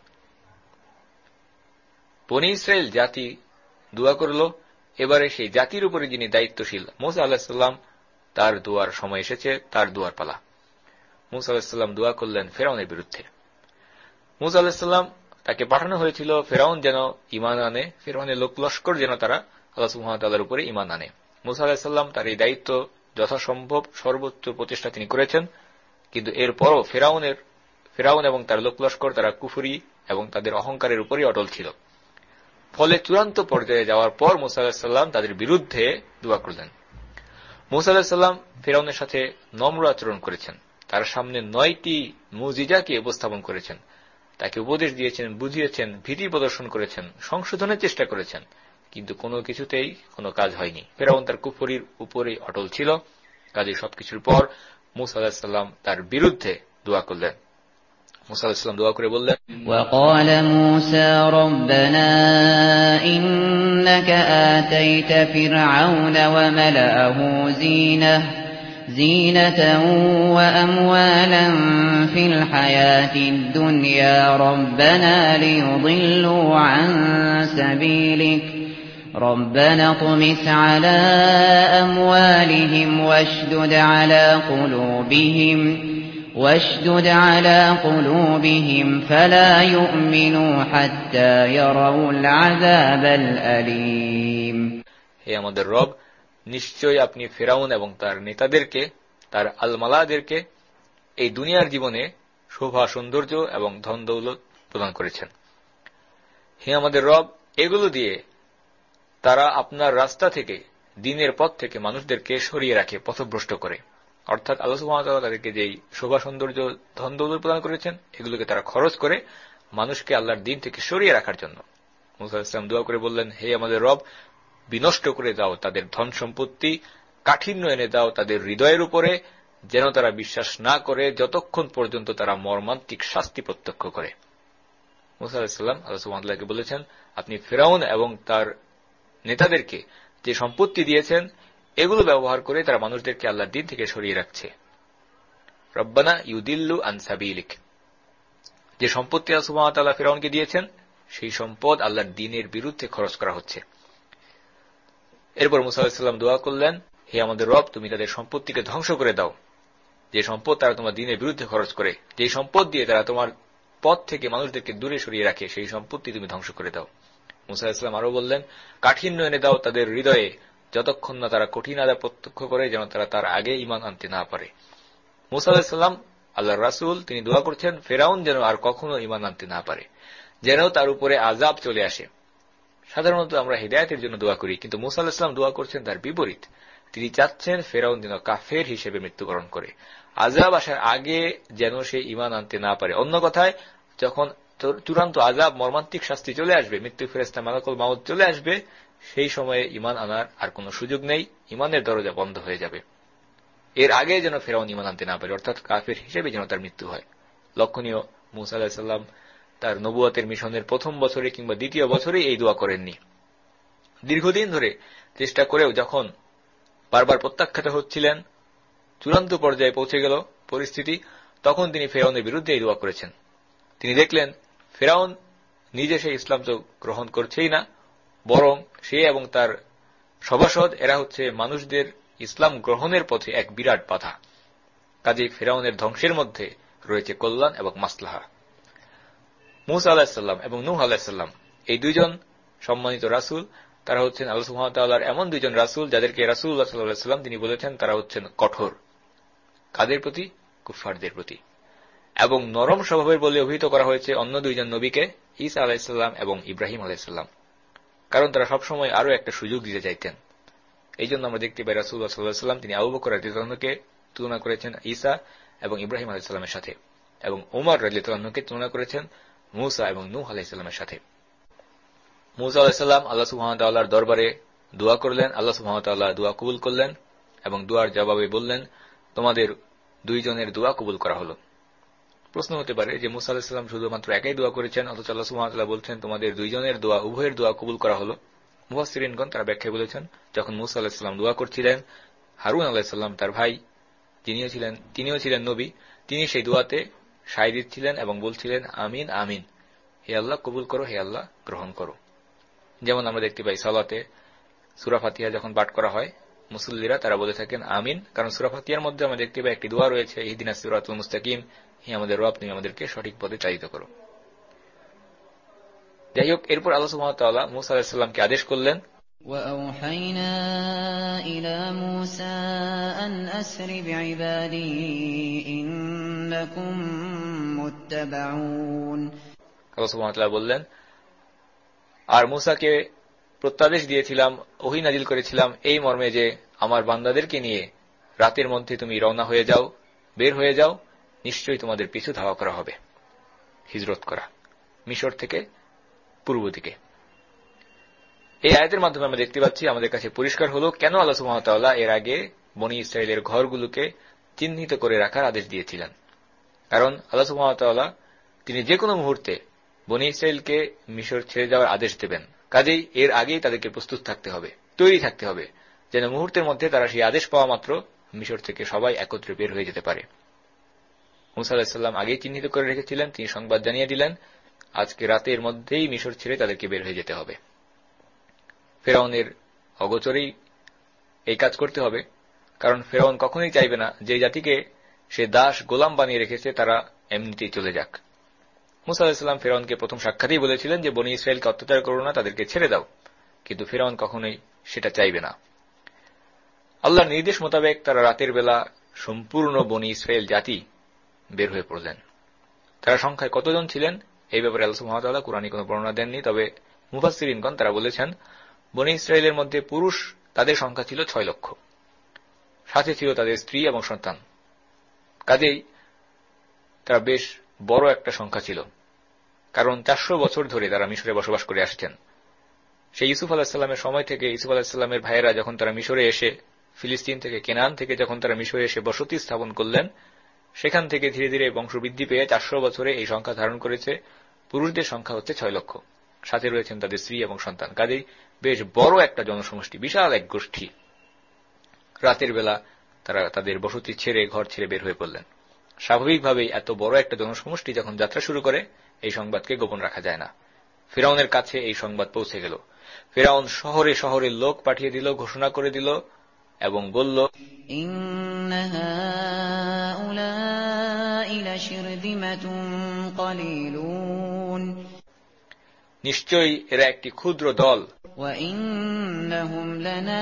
বনী ইসরাঈল জাতি দোয়া করল, এবারে সেই জাতির উপরে যিনি দায়িত্বশীল মূসা আলাইহিস সালাম, তার দোয়ার সময় এসেছে, তার দোয়ার পালা। মূসা আলাইহিস সালাম দোয়া করলেন ফিরআউনের বিরুদ্ধে। মূসা আলাইহিস সালাম তাকে পাঠানো হয়েছিল ফিরআউন যেন ঈমান আনে, ফিরআউনের লোকলস্কর যেন তারা আল্লাহ সুবহানাহু ওয়া তাআলার উপরে ঈমান আনে। মূসা আলাইহিস সালাম তার এই দায়িত্ব যথাসম্ভব সর্বোচ্চ প্রচেষ্টা তিনি করেছেন, কিন্তু এরপরও ফিরআউন এবং তার লোকলস্কর তারা কুফরি এবং তাদের অহংকারের উপরই অটল ছিল। ফলে চূড়ান্ত পর্যায়ে যাওয়ার পর মূসা আলাইহিস সালাম তাদের বিরুদ্ধে দোয়া করলেন। মূসা আলাইহিস সালাম ফিরআউনের সাথে নম্র আচরণ করেছেন, তার সামনে 9টি মুজিজাকে উপস্থাপন করেছেন, তাকে উপদেশ দিয়েছেন, বুঝিয়েছেন, ভীতি প্রদর্শন করেছেন, সংশোধনের চেষ্টা করেছেন, কিন্তু কোনো কিছুতেই কোনো কাজ হয়নি। ফিরআউন তার কুফরির উপরেই অটল ছিল। কাজে সবকিছুর পর মূসা আলাইহিস সালাম তার বিরুদ্ধে দোয়া করলেন। মূসা আলাইহিস সালাম দোয়া করে বললেন, وقال موسى ربنا إنك آتيت فرعون وملأه زينة وأموالا في الحياة الدنيا ربنا ليضلوا عن سبيلك ربنا اطمس على أموالهم واشدد على قلوبهم فلا يؤمنوا حتى يروا العذاب الأليم। হে আমাদের রব, নিশ্চয়ই আপনি ফিরআউন এবং তার নেতাদেরকে, তার আলমালাদেরকে এই দুনিয়ার জীবনে শোভা, সৌন্দর্য এবং ধন দৌলত প্রদান করেছেন। হে আমাদের রব, এগুলো দিয়ে তারা আপনার রাস্তা থেকে, দ্বীনের পথ থেকে মানুষদেরকে সরিয়ে রাখে, পথভ্রষ্ট করে। অর্থাৎ আল্লাহ সুবহানাহু ওয়া তাআলা তাদেরকে যেই শোভা, সৌন্দর্য, ধন দৌলত প্রদান করেছেন, এগুলোকে তারা খরচ করে মানুষকে আল্লাহর দ্বীন থেকে সরিয়ে রাখার জন্য। মূসা আলাইহিস সালাম দোয়া করে বললেন, হে আমাদের রব, বিনষ্ট করে দাও তাদের ধন সম্পত্তি, কাঠিন্য এনে দাও তাদের হৃদয়ের উপরে, যেন তারা বিশ্বাস না করে যতক্ষণ পর্যন্ত তারা মর্মান্তিক শাস্তি প্রত্যক্ষ করে। মূসা আলাইহিস সালাম আল্লাহ সুবহানাহু ওয়া তাআলাকে বলেছেন, আপনি ফিরআউন এবং তার নেতাদেরকে যে সম্পত্তি দিয়েছেন, এগুলো ব্যবহার করে তারা মানুষদেরকে আল্লাহর দ্বীন থেকে সরিয়ে রাখছে। রব্বানা ইউদিল্লু আন সাবিলিক, যে সম্পত্তি আল্লাহ সুবহানাহু ওয়া তাআলা ফিরআউনকে দিয়েছেন, সেই সম্পদ আল্লাহর দ্বীনের বিরুদ্ধে খরচ করা হচ্ছে। এরপর মূসা আলাইহিস সালাম দোয়া করলেন, হে আমাদের রব, তুমি তাদের সম্পত্তিকে ধ্বংস করে দাও, যে সম্পদ তারা তোমার দ্বীনের বিরুদ্ধে খরচ করে, যে সম্পদ দিয়ে তারা তোমার পথ থেকে মানুষদেরকে দূরে সরিয়ে রাখে, সেই সম্পত্তি তুমি ধ্বংস করে দাও। মূসা আলাইহিস সালাম আরো বললেন, কাঠিন্য এনে দাও তাদের হৃদয়ে, যতক্ষণ না তারা কঠিন আযাব প্রত্যক্ষ করে, যেন তারা তার আগে ঈমান আনতে না পারে। মূসা আলাইহিস সালাম আল্লাহর রাসূল, তিনি দোয়া করছেন ফিরআউন যেন আর কখনো ঈমান আনতে না পারে, যেন তার উপরে আযাব চলে আসে। সাধারণত আমরা হিদায়াতের জন্য দোয়া করি, কিন্তু মূসা আলাইহিস সালাম দোয়া করছেন তার বিপরীত। তিনি চাচ্ছেন ফিরআউন যেন কাফের হিসেবে মৃত্যুবরণ করে, আযাব আসার আগে যেন সে ঈমান আনতে না পারে। অন্য কথায়, যখন চূড়ান্ত আযাব, মর্মান্তিক শাস্তি চলে আসবে, মৃত্যু ফেরেশতা মালাকুল মাউত চলে আসবে, সেই সময়ে ঈমান আনার আর কোনো সুযোগ নেই, ঈমানের দরজা বন্ধ হয়ে যাবে। এর আগে যেন ফিরআউন ঈমান আনতে না পারে, অর্থাৎ কাফের হিসেবে যেন তার মৃত্যু হয়। লক্ষণীয়, মূসা আলাইহিস সালাম তার নবুয়তের মিশনের প্রথম বছরে কিংবা দ্বিতীয় বছরে এই দোয়া করেননি। দীর্ঘদিন ধরে চেষ্টা করেও যখন বারবার প্রত্যাখ্যাত হচ্ছিলেন, চূড়ান্ত পর্যায়ে পৌঁছে গেল পরিস্থিতি, তখন তিনি ফিরআউনের বিরুদ্ধে এই দোয়া করেছেন। তিনি দেখলেন ফিরআউন নিজে সেই ইসলাম তো গ্রহণ করছেই না, বরং সে এবং তার সভাসদ এরা হচ্ছে মানুষদের ইসলাম গ্রহণের পথে এক বিরাট বাধা। কাজেই ফিরআউনের ধ্বংসের মধ্যে রয়েছে কল্যাণ এবং মাসলাহা। মূসা আলাইহিস সালাম এবং নূহ আলাইহিস সালাম এই দুইজন সম্মানিত রাসূল, তারা হচ্ছেন আল্লাহ সুবহানাহু ওয়া তাআলার এমন দুইজন রাসূল যাদেরকে রাসূলুল্লাহ সাল্লাল্লাহু আলাইহি ওয়াসাল্লাম তিনি বলেছেন তারা হচ্ছেন কঠোর। কাদের প্রতি? কুফফারদের প্রতি। এবং নরম স্বভাবের বলে অভিহিত করা হয়েছে অন্য দুইজন নবীকে, ঈসা আলাইহিস সালাম এবং ইব্রাহিম আলাইহিস সালাম। কারণ তারা সবসময় আরো একটা সুযোগ দিতে চাইতেন। এই জন্য আমরা দেখতে পাই রাসূলুল্লাহ সাল্লাল্লাহু আলাইহি ওয়াসাল্লাম তিনি আবু বকর রাদিয়াল্লাহু আনহুকে তুলনা করেছেন ঈসা এবং ইব্রাহিম আলাইহিস সালামের সাথে, এবং ওমর রাদিয়াল্লাহু আনহুকে তুলনা করেছেন মূসা এবং নূহ আলাইহিস সালামের সাথে। মূসা আলাইহিস সালাম আল্লাহ সুবহানাহু ওয়া তাআলার দরবারে দোয়া করলেন, আল্লাহ সুবহানাহু ওয়া তাআলা দোয়া কবুল করলেন এবং দোয়ার জবাবে বললেন, তোমাদের দুইজনের দোয়া কবুল করা হলো। প্রশ্ন হতে পারে যে মূসা আলাইহিস সালাম শুধুমাত্র একাই দোয়া করেছেন, অথচ আল্লাহ সুবহানাহু ওয়া তাআলা বলছেন তোমাদের দুইজনের দোয়া, উভয়ের দোয়া কবুল করা হলো। মুফাসসিরিনগণ তারা ব্যাখ্যায় বলেছেন, যখন মূসা আলাইহিস সালাম দোয়া করছিলেন, হারুন আলাইহিস সালাম তার ভাই তিনিও ছিলেন নবী, তিনি সেই দোয়াতে সায় দিচ্ছিলেন এবং বলছিলেন আমিন আমিন, হে আল্লাহ কবুল করো, হে আল্লাহ গ্রহণ করো। যেমন আমরা দেখতে পাই সালাতে সূরা ফাতিহা যখন পাঠ করা হয়, মুসল্লিরা তারা বলে থাকেন আমিন, কারণ সূরা ফাতিহার মধ্যে আমরা দেখতে পাই একটি দোয়া রয়েছে, ইহদিনাস সিরাতাল মুস্তাকিম, হে আমাদের রব তুমি আমাদেরকে সঠিক পথে চালিত করো। যাই হোক, এরপর আল্লাহ সুবহানাহু ওয়া তাআলা মূসা আলাইহিস সালামকে আদেশ করলেন, وأوحينا إلى موسى أن أسر بعبادي إنكم متبعون। আল্লাহ সুবহানাহু ওয়া তাআলা বললেন, আর মূসাকে প্রত্যাদেশ দিয়েছিলাম, ওহী নাজিল করেছিলাম এই মর্মে যে আমার বান্দাদেরকে নিয়ে রাতের মধ্যে তুমি রওনা হয়ে যাও, বের হয়ে যাও, নিশ্চয়ই তোমাদের পিছু ধাওয়া করা হবে। হিজরত করা মিশর থেকে পূর্ব দিকে। এই আয়াতের মাধ্যমে আমরা দেখতে পাচ্ছি, আমাদের কাছে পরিষ্কার হলো কেন আল্লাহ সুবহানাহু ওয়া তাআলা এর আগে বনী ইসরাইলের ঘরগুলোকে চিহ্নিত করে রাখার আদেশ দিয়েছিলেন। কারণ আল্লাহ সুবহানাহু ওয়া তাআলা তিনি যে কোনো মুহূর্তে বনী ইসরাইলকে মিশর ছেড়ে যাওয়ার আদেশ দেবেন। কাজেই এর আগেই তাদেরকে প্রস্তুত থাকতে হবে, তৈরি থাকতে হবে, যেন মুহূর্তের মধ্যে তারা সেই আদেশ পাওয়া মাত্র মিশর থেকে সবাই একত্রে বের হয়ে যেতে পারে। মূসা আলাইহিস সালাম আগেই চিহ্নিত করে রেখেছিলেন, তিনি সংবাদ জানিয়ে দিলেন আজকে রাতের মধ্যেই মিশর ছেড়ে তাদেরকে বের হয়ে যেতে হবে। ফেরাউনের অগোচরেই এই কাজ করতে হবে, কারণ ফেরাউন কখনোই চাইবে না যে জাতিকে সে দাস গোলাম বানিয়ে রেখেছে তারা এমনিতেই চলে যাক। মূসা আলাইহিস সালাম ফেরাউনকে প্রথম সাক্ষাতেই বলেছিলেন যে বনী ইসরাইলকে অত্যাচার করো না, তাদেরকে ছেড়ে দাও, কিন্তু ফেরাউন কখনোই সেটা চাইবে না। আল্লাহর নির্দেশ মোতাবেক তারা রাতের বেলা সম্পূর্ণ বনী ইসরাইল জাতি বের হয়ে পড়লেন। তারা সংখ্যায় কতজন ছিলেন এই ব্যাপারে আল্লাহ সুবহানাহু ওয়া তাআলা কুরআনে কোনো বর্ণনা দেননি, তবে মুফাসসিরিনগণ তারা বলেছেন বনী ইসরাইলের মধ্যে পুরুষ তাদের সংখ্যা ছিল 6 লক্ষ, সাথে ছিল তাদের স্ত্রী এবং সন্তান। কাজেই তারা বেশ বড় একটা সংখ্যা ছিল, কারণ 400 বছর ধরে তারা মিশরে বসবাস করে আসছেন। সেই ইউসুফ আলাইহিস সালামের সময় থেকে ইউসুফ আলাইহিস সালামের ভাইয়েরা যখন তারা মিশরে এসে ফিলিস্তিন থেকে কেনান থেকে যখন তারা মিশরে এসে বসতি স্থাপন করলেন, সেখান থেকে ধীরে ধীরে বংশবৃদ্ধি পেয়ে 400 বছরে এই সংখ্যা ধারণ করেছে। পুরুষদের সংখ্যা হচ্ছে 6 লক্ষ, সাথে রয়েছেন তাদের স্ত্রী এবং সন্তান। কাজেই বেশ বড় একটা জনসমষ্টি, বিশাল এক গোষ্ঠী রাতের বেলা তারা তাদের বসতি ছেড়ে ঘর ছেড়ে বের হয়ে পড়লেন। স্বাভাবিকভাবেই এত বড় একটা জনসমষ্টি যখন যাত্রা শুরু করে এই সংবাদকে গোপন রাখা যায় না। ফিরআউনের কাছে এই সংবাদ পৌঁছে গেল। ফিরআউন শহরে শহরে লোক পাঠিয়ে দিল, ঘোষণা করে দিল এবং বলল, ইন্না হাউলাই লাশিরদিমাতুন কালিলুন, নিশ্চয়ই এরা একটি ক্ষুদ্র দল, ওয়া ইন্নাহুম লানা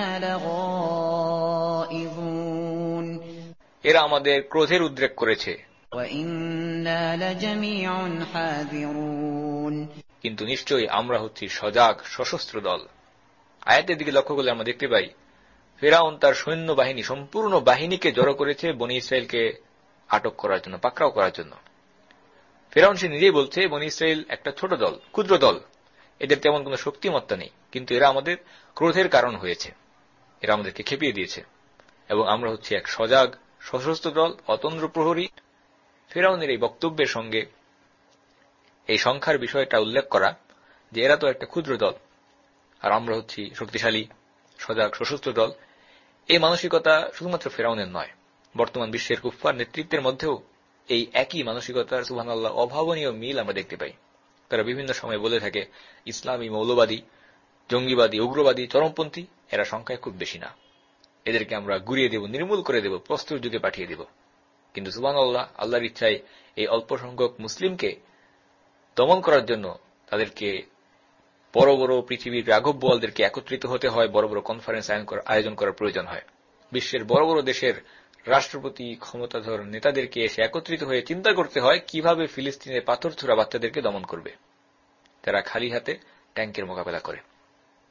লাগাইযুন, এরা আমাদের ক্রোধের উদ্রেক করেছে, ওয়া ইন্না লাজামিউন হাযিরুন, কিন্তু নিশ্চয়ই আমরা হচ্ছি সজাগ সশস্ত্র দল। আয়াতের দিকে লক্ষ্য করলে আমরা দেখতে পাই ফিরআউন তার সৈন্যবাহিনী সম্পূর্ণ বাহিনীকে জড়ো করেছে বনী ইসরাইলকে আটক করার জন্য, পাকড়াও করার জন্য। ফিরআউন সে নিজেই বলছে বনী ইসরাইল একটা ছোট দল, ক্ষুদ্র দল, এদের তেমন কোনো শক্তিমত্তা নেই, কিন্তু এরা আমাদের ক্রোধের কারণ হয়েছে, এরা আমাদেরকে খেপিয়ে দিয়েছে এবং আমরা হচ্ছি এক সজাগ সশস্ত্র দল, অতন্দ্র প্রহরী। ফিরআউনের এই বক্তব্যের সঙ্গে এই সংখ্যার বিষয়টা উল্লেখ করা যে এরা তো একটা ক্ষুদ্র দল আর আমরা হচ্ছি শক্তিশালী সজাগ সশস্ত্র দল, এই মানসিকতা শুধুমাত্র ফিরআউনের নয়, বর্তমান বিশ্বের কুফফার নেতৃত্বের মধ্যেও এই একই মানসিকতার সুবহানাল্লাহ অভাবনীয় মিল আমরা দেখতে পাই। তারা বিভিন্ন সময় বলে থাকে ইসলামী মৌলবাদী, জঙ্গিবাদী, উগ্রবাদী, চরমপন্থী এরা সংখ্যায় খুব বেশি না, এদেরকে আমরা গুড়িয়ে দেব, নির্মূল করে দেব, প্রস্তুত যুগে পাঠিয়ে দেব। কিন্তু সুবহানাল্লাহ আল্লাহর ইচ্ছায় এই অল্প সংখ্যক মুসলিমকে দমন করার জন্য তাদেরকে বড় বড় পৃথিবীর রাঘব বোয়ালদেরকে একত্রিত হতে হয়, বড় বড় কনফারেন্স আয়োজন করার প্রয়োজন হয়। বিশ্বের বড় বড় দেশের রাষ্ট্রপতি, ক্ষমতাধর নেতাদেরকে এসে একত্রিত হয়ে চিন্তা করতে হয় কিভাবে ফিলিস্তিনের পাথর ছোড়া বাচ্চাদেরকে দমন করবে, যারা খালি হাতে ট্যাঙ্কের মোকাবেলা করে।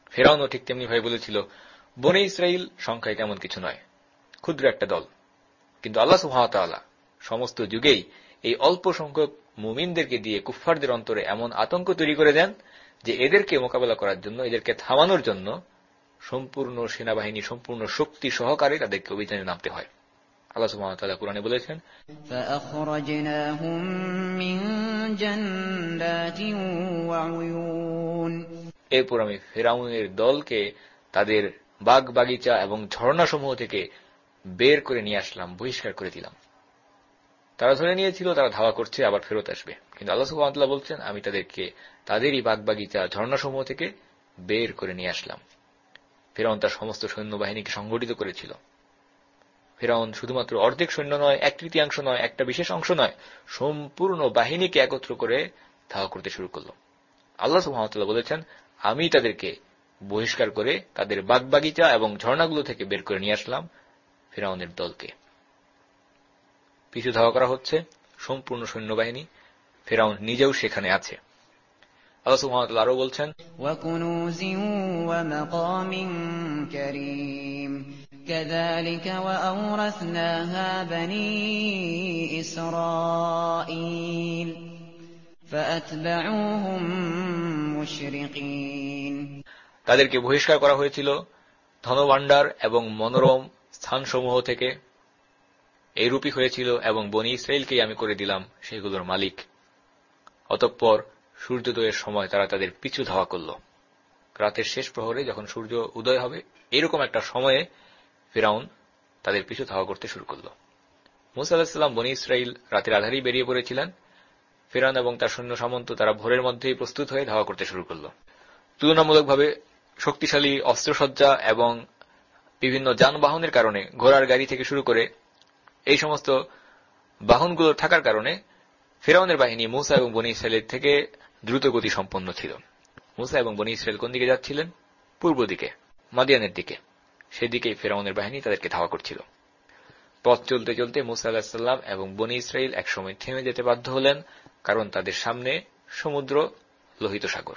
ফেরাউনও ঠিক তেমনি ভাবে বলেছিল, বনী ইসরাইল সংখ্যায় তেমন কিছু নয়, ক্ষুদ্র একটা দল। কিন্তু আল্লাহ সুবহানাহু ওয়া তাআলা সমস্ত যুগেই এই অল্প সংখ্যক মুমিনদেরকে দিয়ে কুফফারদের অন্তরে এমন আতঙ্ক তৈরি করে দেন যে এদেরকে মোকাবেলা করার জন্য, এদেরকে থামানোর জন্য সম্পূর্ণ সেনাবাহিনী, সম্পূর্ণ শক্তি সহকারে তাদেরকে অভিযানে নামতে হয়। আল্লাহ সুবহানাহু ওয়া তাআলা কুরআনে বলেছেন, فأخرجناهم من جنات وعيون। এরপর আমি ফেরাউনের দলকে তাদের বাগ বাগিচা এবং ঝর্ণাসমূহ থেকে বের করে নিয়ে আসলাম, বহিষ্কার করে দিলাম। তারা ধরে নিয়েছিল তারা ধাওয়া করছে, আবার ফেরত আসবে, কিন্তু আল্লাহ সুবহানাহু ওয়া তাআলা বলছেন, আমি তাদেরকে তাদেরই বাগ বাগিচা, ঝর্ণাসমূহ থেকে বের করে নিয়ে আসলাম। ফেরাউন তার সমস্ত সৈন্যবাহিনীকে সংগঠিত করেছিল। ফেরাউন শুধুমাত্র অর্ধেক সৈন্য নয়, 1/3 নয়, একটা বিশেষ অংশ নয়, সম্পূর্ণ বাহিনীকে একত্র করে ধাওয়া করতে শুরু করল। আল্লাহ সুবহানাহু ওয়া তাআলা বলেছেন, আমি তাদেরকে বহিষ্কার করে তাদের বাগবাগিচা এবং ঝর্ণাগুলো থেকে বের করে নিয়ে আসলাম ফেরাউনের দলকে। পিছু ধাওয়া করা হচ্ছে সম্পূর্ণ সৈন্যবাহিনী, ফেরাউন নিজেও সেখানে আছে। আল্লাহ সুবহানাহু ওয়া তাআলা আরো বলছেন, وكنوز ومقام كريم كذلك وأورثناها بني إسرائيل فأتبعوهم مشرقين। তাদেরকে বহিষ্কার করা হয়েছিল ধনভাণ্ডার এবং মনোরম স্থানসমূহ থেকে, এইরূপই হয়েছিল, এবং বনী ইসরাইলকেই আমি করে দিলাম সেগুলোর মালিক। অতঃপর সূর্যোদয়ের সময় তারা তাদের পিছু ধাওয়া করল। রাতের শেষ প্রহরে যখন সূর্য উদয় হবে, এরকম একটা সময়ে ফিরআউন তাদের পিছু ধাওয়া করতে শুরু করল। মূসা আলাইহিস সালাম বনী ইসরাইল রাতের আধারেই বেরিয়ে পড়েছিলেন। ফিরআউন এবং তার সৈন্য সামন্ত তারা ভোরের মধ্যেই প্রস্তুত হয়ে ধাওয়া করতে শুরু করল। তুলনামূলকভাবে শক্তিশালী অস্ত্রসজ্জা এবং বিভিন্ন যানবাহনের কারণে, ঘোড়ার গাড়ি থেকে শুরু করে এই সমস্ত বাহনগুলো থাকার কারণে ফিরআউনের বাহিনী মূসা এবং বনী ইসরাইলের থেকে দ্রুত গতি সম্পন্ন ছিল। মূসা এবং বনী ইসরাইল কোন দিকে যাচ্ছিলেন? পূর্ব দিকে, মাদিয়ানের দিকে। সেদিকেই ফিরআউনের বাহিনী তাদেরকে ধাওয়া করছিল। পথ চলতে চলতে মূসা আলাইহিস সালাম এবং বনী ইসরাইল একসময় থেমে যেতে বাধ্য হলেন, কারণ তাদের সামনে সমুদ্র, লোহিত সাগর।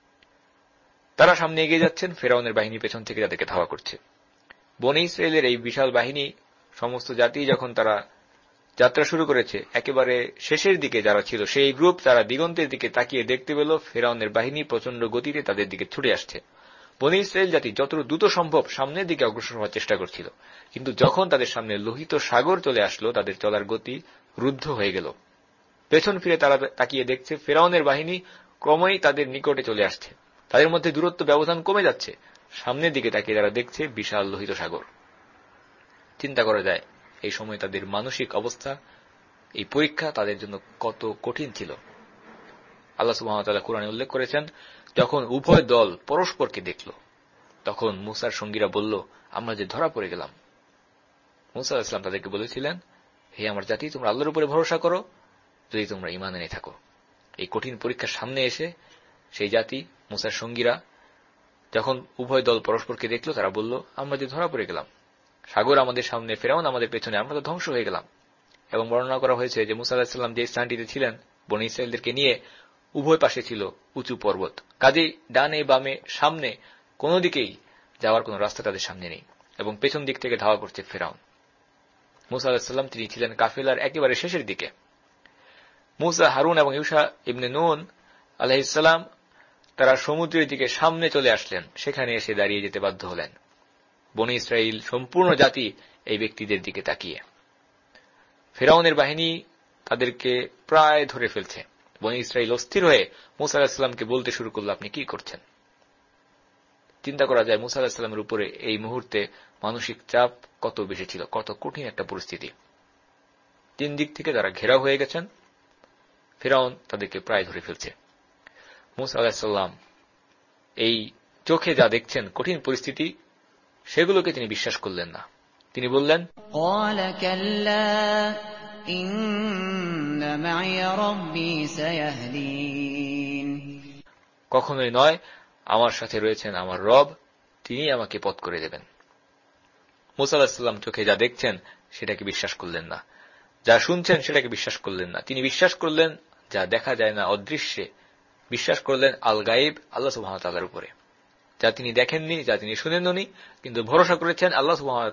তারা সামনে এগিয়ে যাচ্ছেন, ফিরআউনের বাহিনী পেছন থেকে তাদেরকে ধাওয়া করছে। বনী ইসরাইলের এই বিশাল বাহিনী, সমস্ত জাতি যখন তারা যাত্রা শুরু করেছে, একেবারে শেষের দিকে যারা ছিল সেই গ্রুপ, তারা দিগন্তের দিকে তাকিয়ে দেখতে পেল ফিরআউনের বাহিনী প্রচন্ড গতিতে তাদের দিকে ছুটে আসছে। বনী ইসরাইল জাতি যত দ্রুত সম্ভব সামনের দিকে অগ্রসর হওয়ার চেষ্টা করছিল, কিন্তু যখন তাদের সামনে লোহিত সাগর চলে আসলো, তাদের চলার গতি রুদ্ধ হয়ে গেল। পেছন ফিরে তারা তাকিয়ে দেখছে ফিরআউনের বাহিনী ক্রমেই তাদের নিকটে চলে আসছে, তাদের মধ্যে দূরত্ব ব্যবধান কমে যাচ্ছে। সামনের দিকে তাকিয়ে তারা দেখছে বিশাল লোহিত সাগর। চিন্তা করা যায় এই সময় তাদের মানসিক অবস্থা, এই পরীক্ষা তাদের জন্য কত কঠিন ছিল। আল্লাহ সুবহানাহু ওয়া তাআলা কুরআনে উল্লেখ করেছেন, যখন উভয় দল পরস্পরকে দেখল, তখন মূসার সঙ্গীরা বলল, আমরা যে ধরা পড়ে গেলাম। মূসা আলাইহিস সালাম তাদেরকে বলেছিলেন, হে আমার জাতি, তোমরা আল্লাহর উপরে ভরসা করো যদি তোমরা ঈমান এনে থাকো। এই কঠিন পরীক্ষার সামনে এসে সেই জাতি, মূসার সঙ্গীরা, যখন উভয় দল পরস্পরকে দেখল, তারা বলল, আমরা যে ধরা পড়ে গেলাম, সাগর আমাদের সামনে, ফিরআউন আমাদের পেছনে, আমরা তো ধ্বংস হয়ে গেলাম। এবং বর্ণনা করা হয়েছে যে মূসা আলাইহিস সালাম যে স্থানটিতে ছিলেন, বনী ইসরাইলদেরকে নিয়ে উভয় পাশে ছিল উঁচু পর্বত, কাজেই ডানে বামে সামনে কোন দিকেই যাওয়ার কোন রাস্তা তাদের সামনে নেই, এবং পেছন দিক থেকে ধাওয়া করছে ফিরআউন। মূসা আলাইহিস সালাম তিনি ছিলেন কাফেলার একেবারে শেষের দিকে। মূসা, হারুন এবং ইউশা ইবনে নুন আলাইহিস সালাম তারা সমুদ্রের দিকে সামনে চলে আসলেন, সেখানে এসে দাঁড়িয়ে যেতে বাধ্য হলেন। বনী ইসরাইল সম্পূর্ণ জাতি এই ব্যক্তিদের দিকে তাকিয়ে। ফিরআউনের বাহিনী তাদেরকে প্রায় ধরে ফেলছে। বনী ইসরাইল অস্থির হয়ে মূসা আলাইহিস সালামকে বলতে শুরু করল, আপনি কি করছেন? চিন্তা করা যায় মূসা আলাইহিস সালামের উপরে এই মুহূর্তে মানসিক চাপ কত বেশি ছিল, কত কঠিন একটা পরিস্থিতি। তিন দিক থেকে তারা ঘেরাও হয়ে গেছেন, ফিরআউন তাদেরকে প্রায় ধরে ফেলছে। মূসা আলাইহিস সালাম এই চোখে যা দেখছেন কঠিন পরিস্থিতি, সেগুলোকে তিনি বিশ্বাস করলেন না। তিনি বললেন, قال كلا إن معي ربي سيهدين। কখনোই নয়, আমার সাথে রয়েছেন আমার রব, তিনি আমাকে পথ করে দেবেন। মূসা আলাইহিস সালাম চোখে যা দেখছেন সেটাকে বিশ্বাস করলেন না, যা শুনছেন সেটাকে বিশ্বাস করলেন না। তিনি বিশ্বাস করলেন যা দেখা যায় না, অদৃশ্যে, বিশ্বাস করলেন আল গায়েব, আল্লাহ সুবহানাহু ওয়া তাআলার উপরে। যা তিনি দেখেননি, যা তিনি শুনেননি, কিন্তু ভরসা করেছেন আল্লাহ সুবহানাহু ওয়া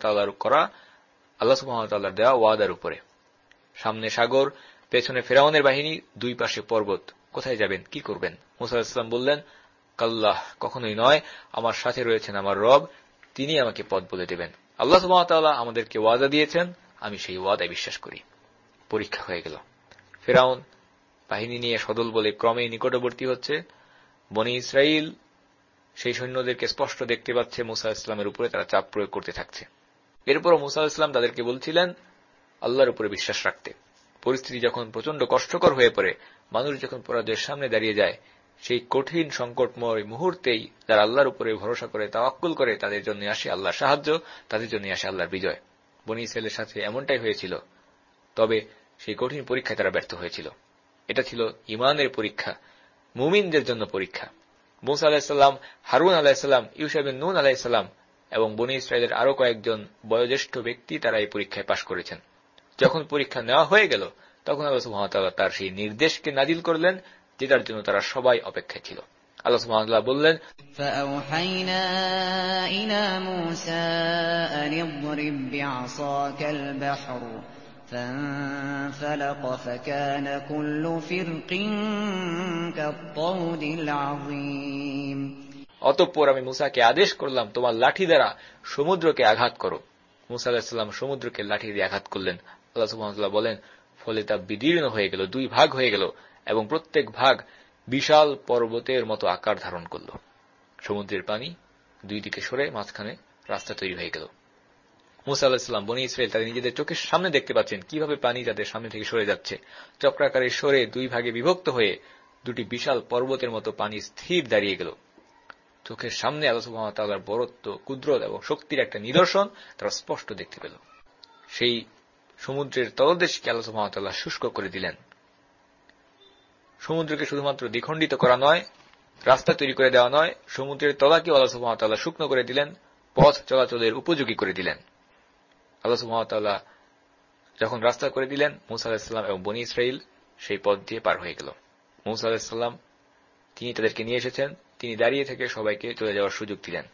তাআলার দেওয়া ওয়াদার উপরে। সামনে সাগর, পেছনে ফেরাউনের বাহিনী, দুই পাশে পর্বত। কোথায় যাবেন, কি করবেন? মূসা আলাইহিস সালাম বললেন, কাল্লাহ, কখনোই নয়, আমার সাথে রয়েছেন আমার রব, তিনি আমাকে পথ বলে দেবেন। আল্লাহ সুবহানাহু ওয়া তাআলা আমাদেরকে ওয়াদা দিয়েছেন, আমি সেই ওয়াদায় বিশ্বাস করি। পরীক্ষা হয়ে গেল। ফেরাউন বাহিনী নিয়ে সদল বলে ক্রমে নিকটবর্তী হচ্ছে। বনী ইসরাইল সেই সৈন্যদেরকে স্পষ্ট দেখতে পাচ্ছে, মূসা আলাইহিস সালামের উপরে তারা চাপ প্রয়োগ করতে থাকছে। এরপরও মূসা আলাইহিস সালাম তাদেরকে বলছিলেন আল্লাহর উপরে বিশ্বাস রাখতে। পরিস্থিতি যখন প্রচন্ড কষ্টকর হয়ে পড়ে, মানুষ যখন পরাজয়ের সামনে দাঁড়িয়ে যায়, সেই কঠিন সংকটময় মুহূর্তেই যারা আল্লাহর উপরে ভরসা করে, তাওয়াক্কুল করে, তাদের জন্য আসে আল্লাহর সাহায্য, তাদের জন্য আসে আল্লাহর বিজয়। বনী ইসরাইলের সাথে এমনটাই হয়েছিল। তবে সেই কঠিন পরীক্ষায় তারা ব্যর্থ হয়েছিল। এটা ছিল ঈমানের পরীক্ষা, মুমিনদের জন্য পরীক্ষা। মূসা আলাইহিস সালাম, হারুন আলাইহিস সালাম, ইউশা বিন নূন আলাইহিস সালাম এবং বনী ইসরাইলের আরো কয়েকজন বয়োজ্যেষ্ঠ ব্যক্তি তারা এই পরীক্ষায় পাশ করেছেন। যখন পরীক্ষা নেওয়া হয়ে গেল, তখন আল্লাহ সুবহানাহু ওয়া তাআলা তার সেই নির্দেশকে নাজিল করলেন, যেটার জন্য তারা সবাই অপেক্ষায় ছিল। আল্লাহ সুবহানাহু ওয়া তাআলা বললেন, فأوحينا إلى موسى أن اضرب بعصاك البحر فانفلق فكان كل فرق كالطود العظيم। অতঃপর আমি মূসাকে আদেশ করলাম, তোমার লাঠি দ্বারা সমুদ্রকে আঘাত করো। মূসা আলাইহিস সালাম সমুদ্রকে লাঠি দিয়ে আঘাত করলেন। আল্লাহ সুবহানাহু ওয়া তাআলা বলেন, ফলে তা বিদীর্ণ হয়ে গেল, দুই ভাগ হয়ে গেল, এবং প্রত্যেক ভাগ বিশাল পর্বতের মতো আকার ধারণ করল। সমুদ্রের পানি দুই দিকে সরে মাঝখানে রাস্তা তৈরি হয়ে গেল। মূসা আলাইহিস সালাম, বনী ইসরাইল তাদের নিজেদের চোখের সামনে দেখতে পাচ্ছেন কিভাবে পানি তাদের সামনে থেকে সরে যাচ্ছে। চক্রাকারে সরে দুই ভাগে বিভক্ত হয়ে দুটি বিশাল পর্বতের মতো পানি স্থির দাঁড়িয়ে গেল। চোখের সামনে আল্লাহ সুবহানাহু ওয়া তাআলার বরত্ব, কুদরত এবং শক্তির একটা নিদর্শন তারা স্পষ্ট দেখতে পেল। সেই সমুদ্রের তলদেশকে আল্লাহ সুবহানাহু ওয়া তাআলা শুষ্ক করে দিলেন। সমুদ্রকে শুধুমাত্র দ্বিখণ্ডিত করা নয়, রাস্তা তৈরি করে দেওয়া নয়, সমুদ্রের তলাকেও আল্লাহ সুবহানাহু ওয়া তাআলা শুকনো করে দিলেন, পথ চলাচলের উপযোগী করে দিলেন। আল্লাহ সুবহানাহু ওয়া তাআলা যখন রাস্তা করে দিলেন, মূসা আলাইহিস সালাম এবং বনী ইসরাইল সেই পথ দিয়ে পার হয়ে গেল। মূসা আলাইহিস সালাম তিনি তাদেরকে নিয়ে এসেছেন, তিনি দাঁড়িয়ে থেকে সবাইকে চলে যাওয়ার সুযোগ দিলেন।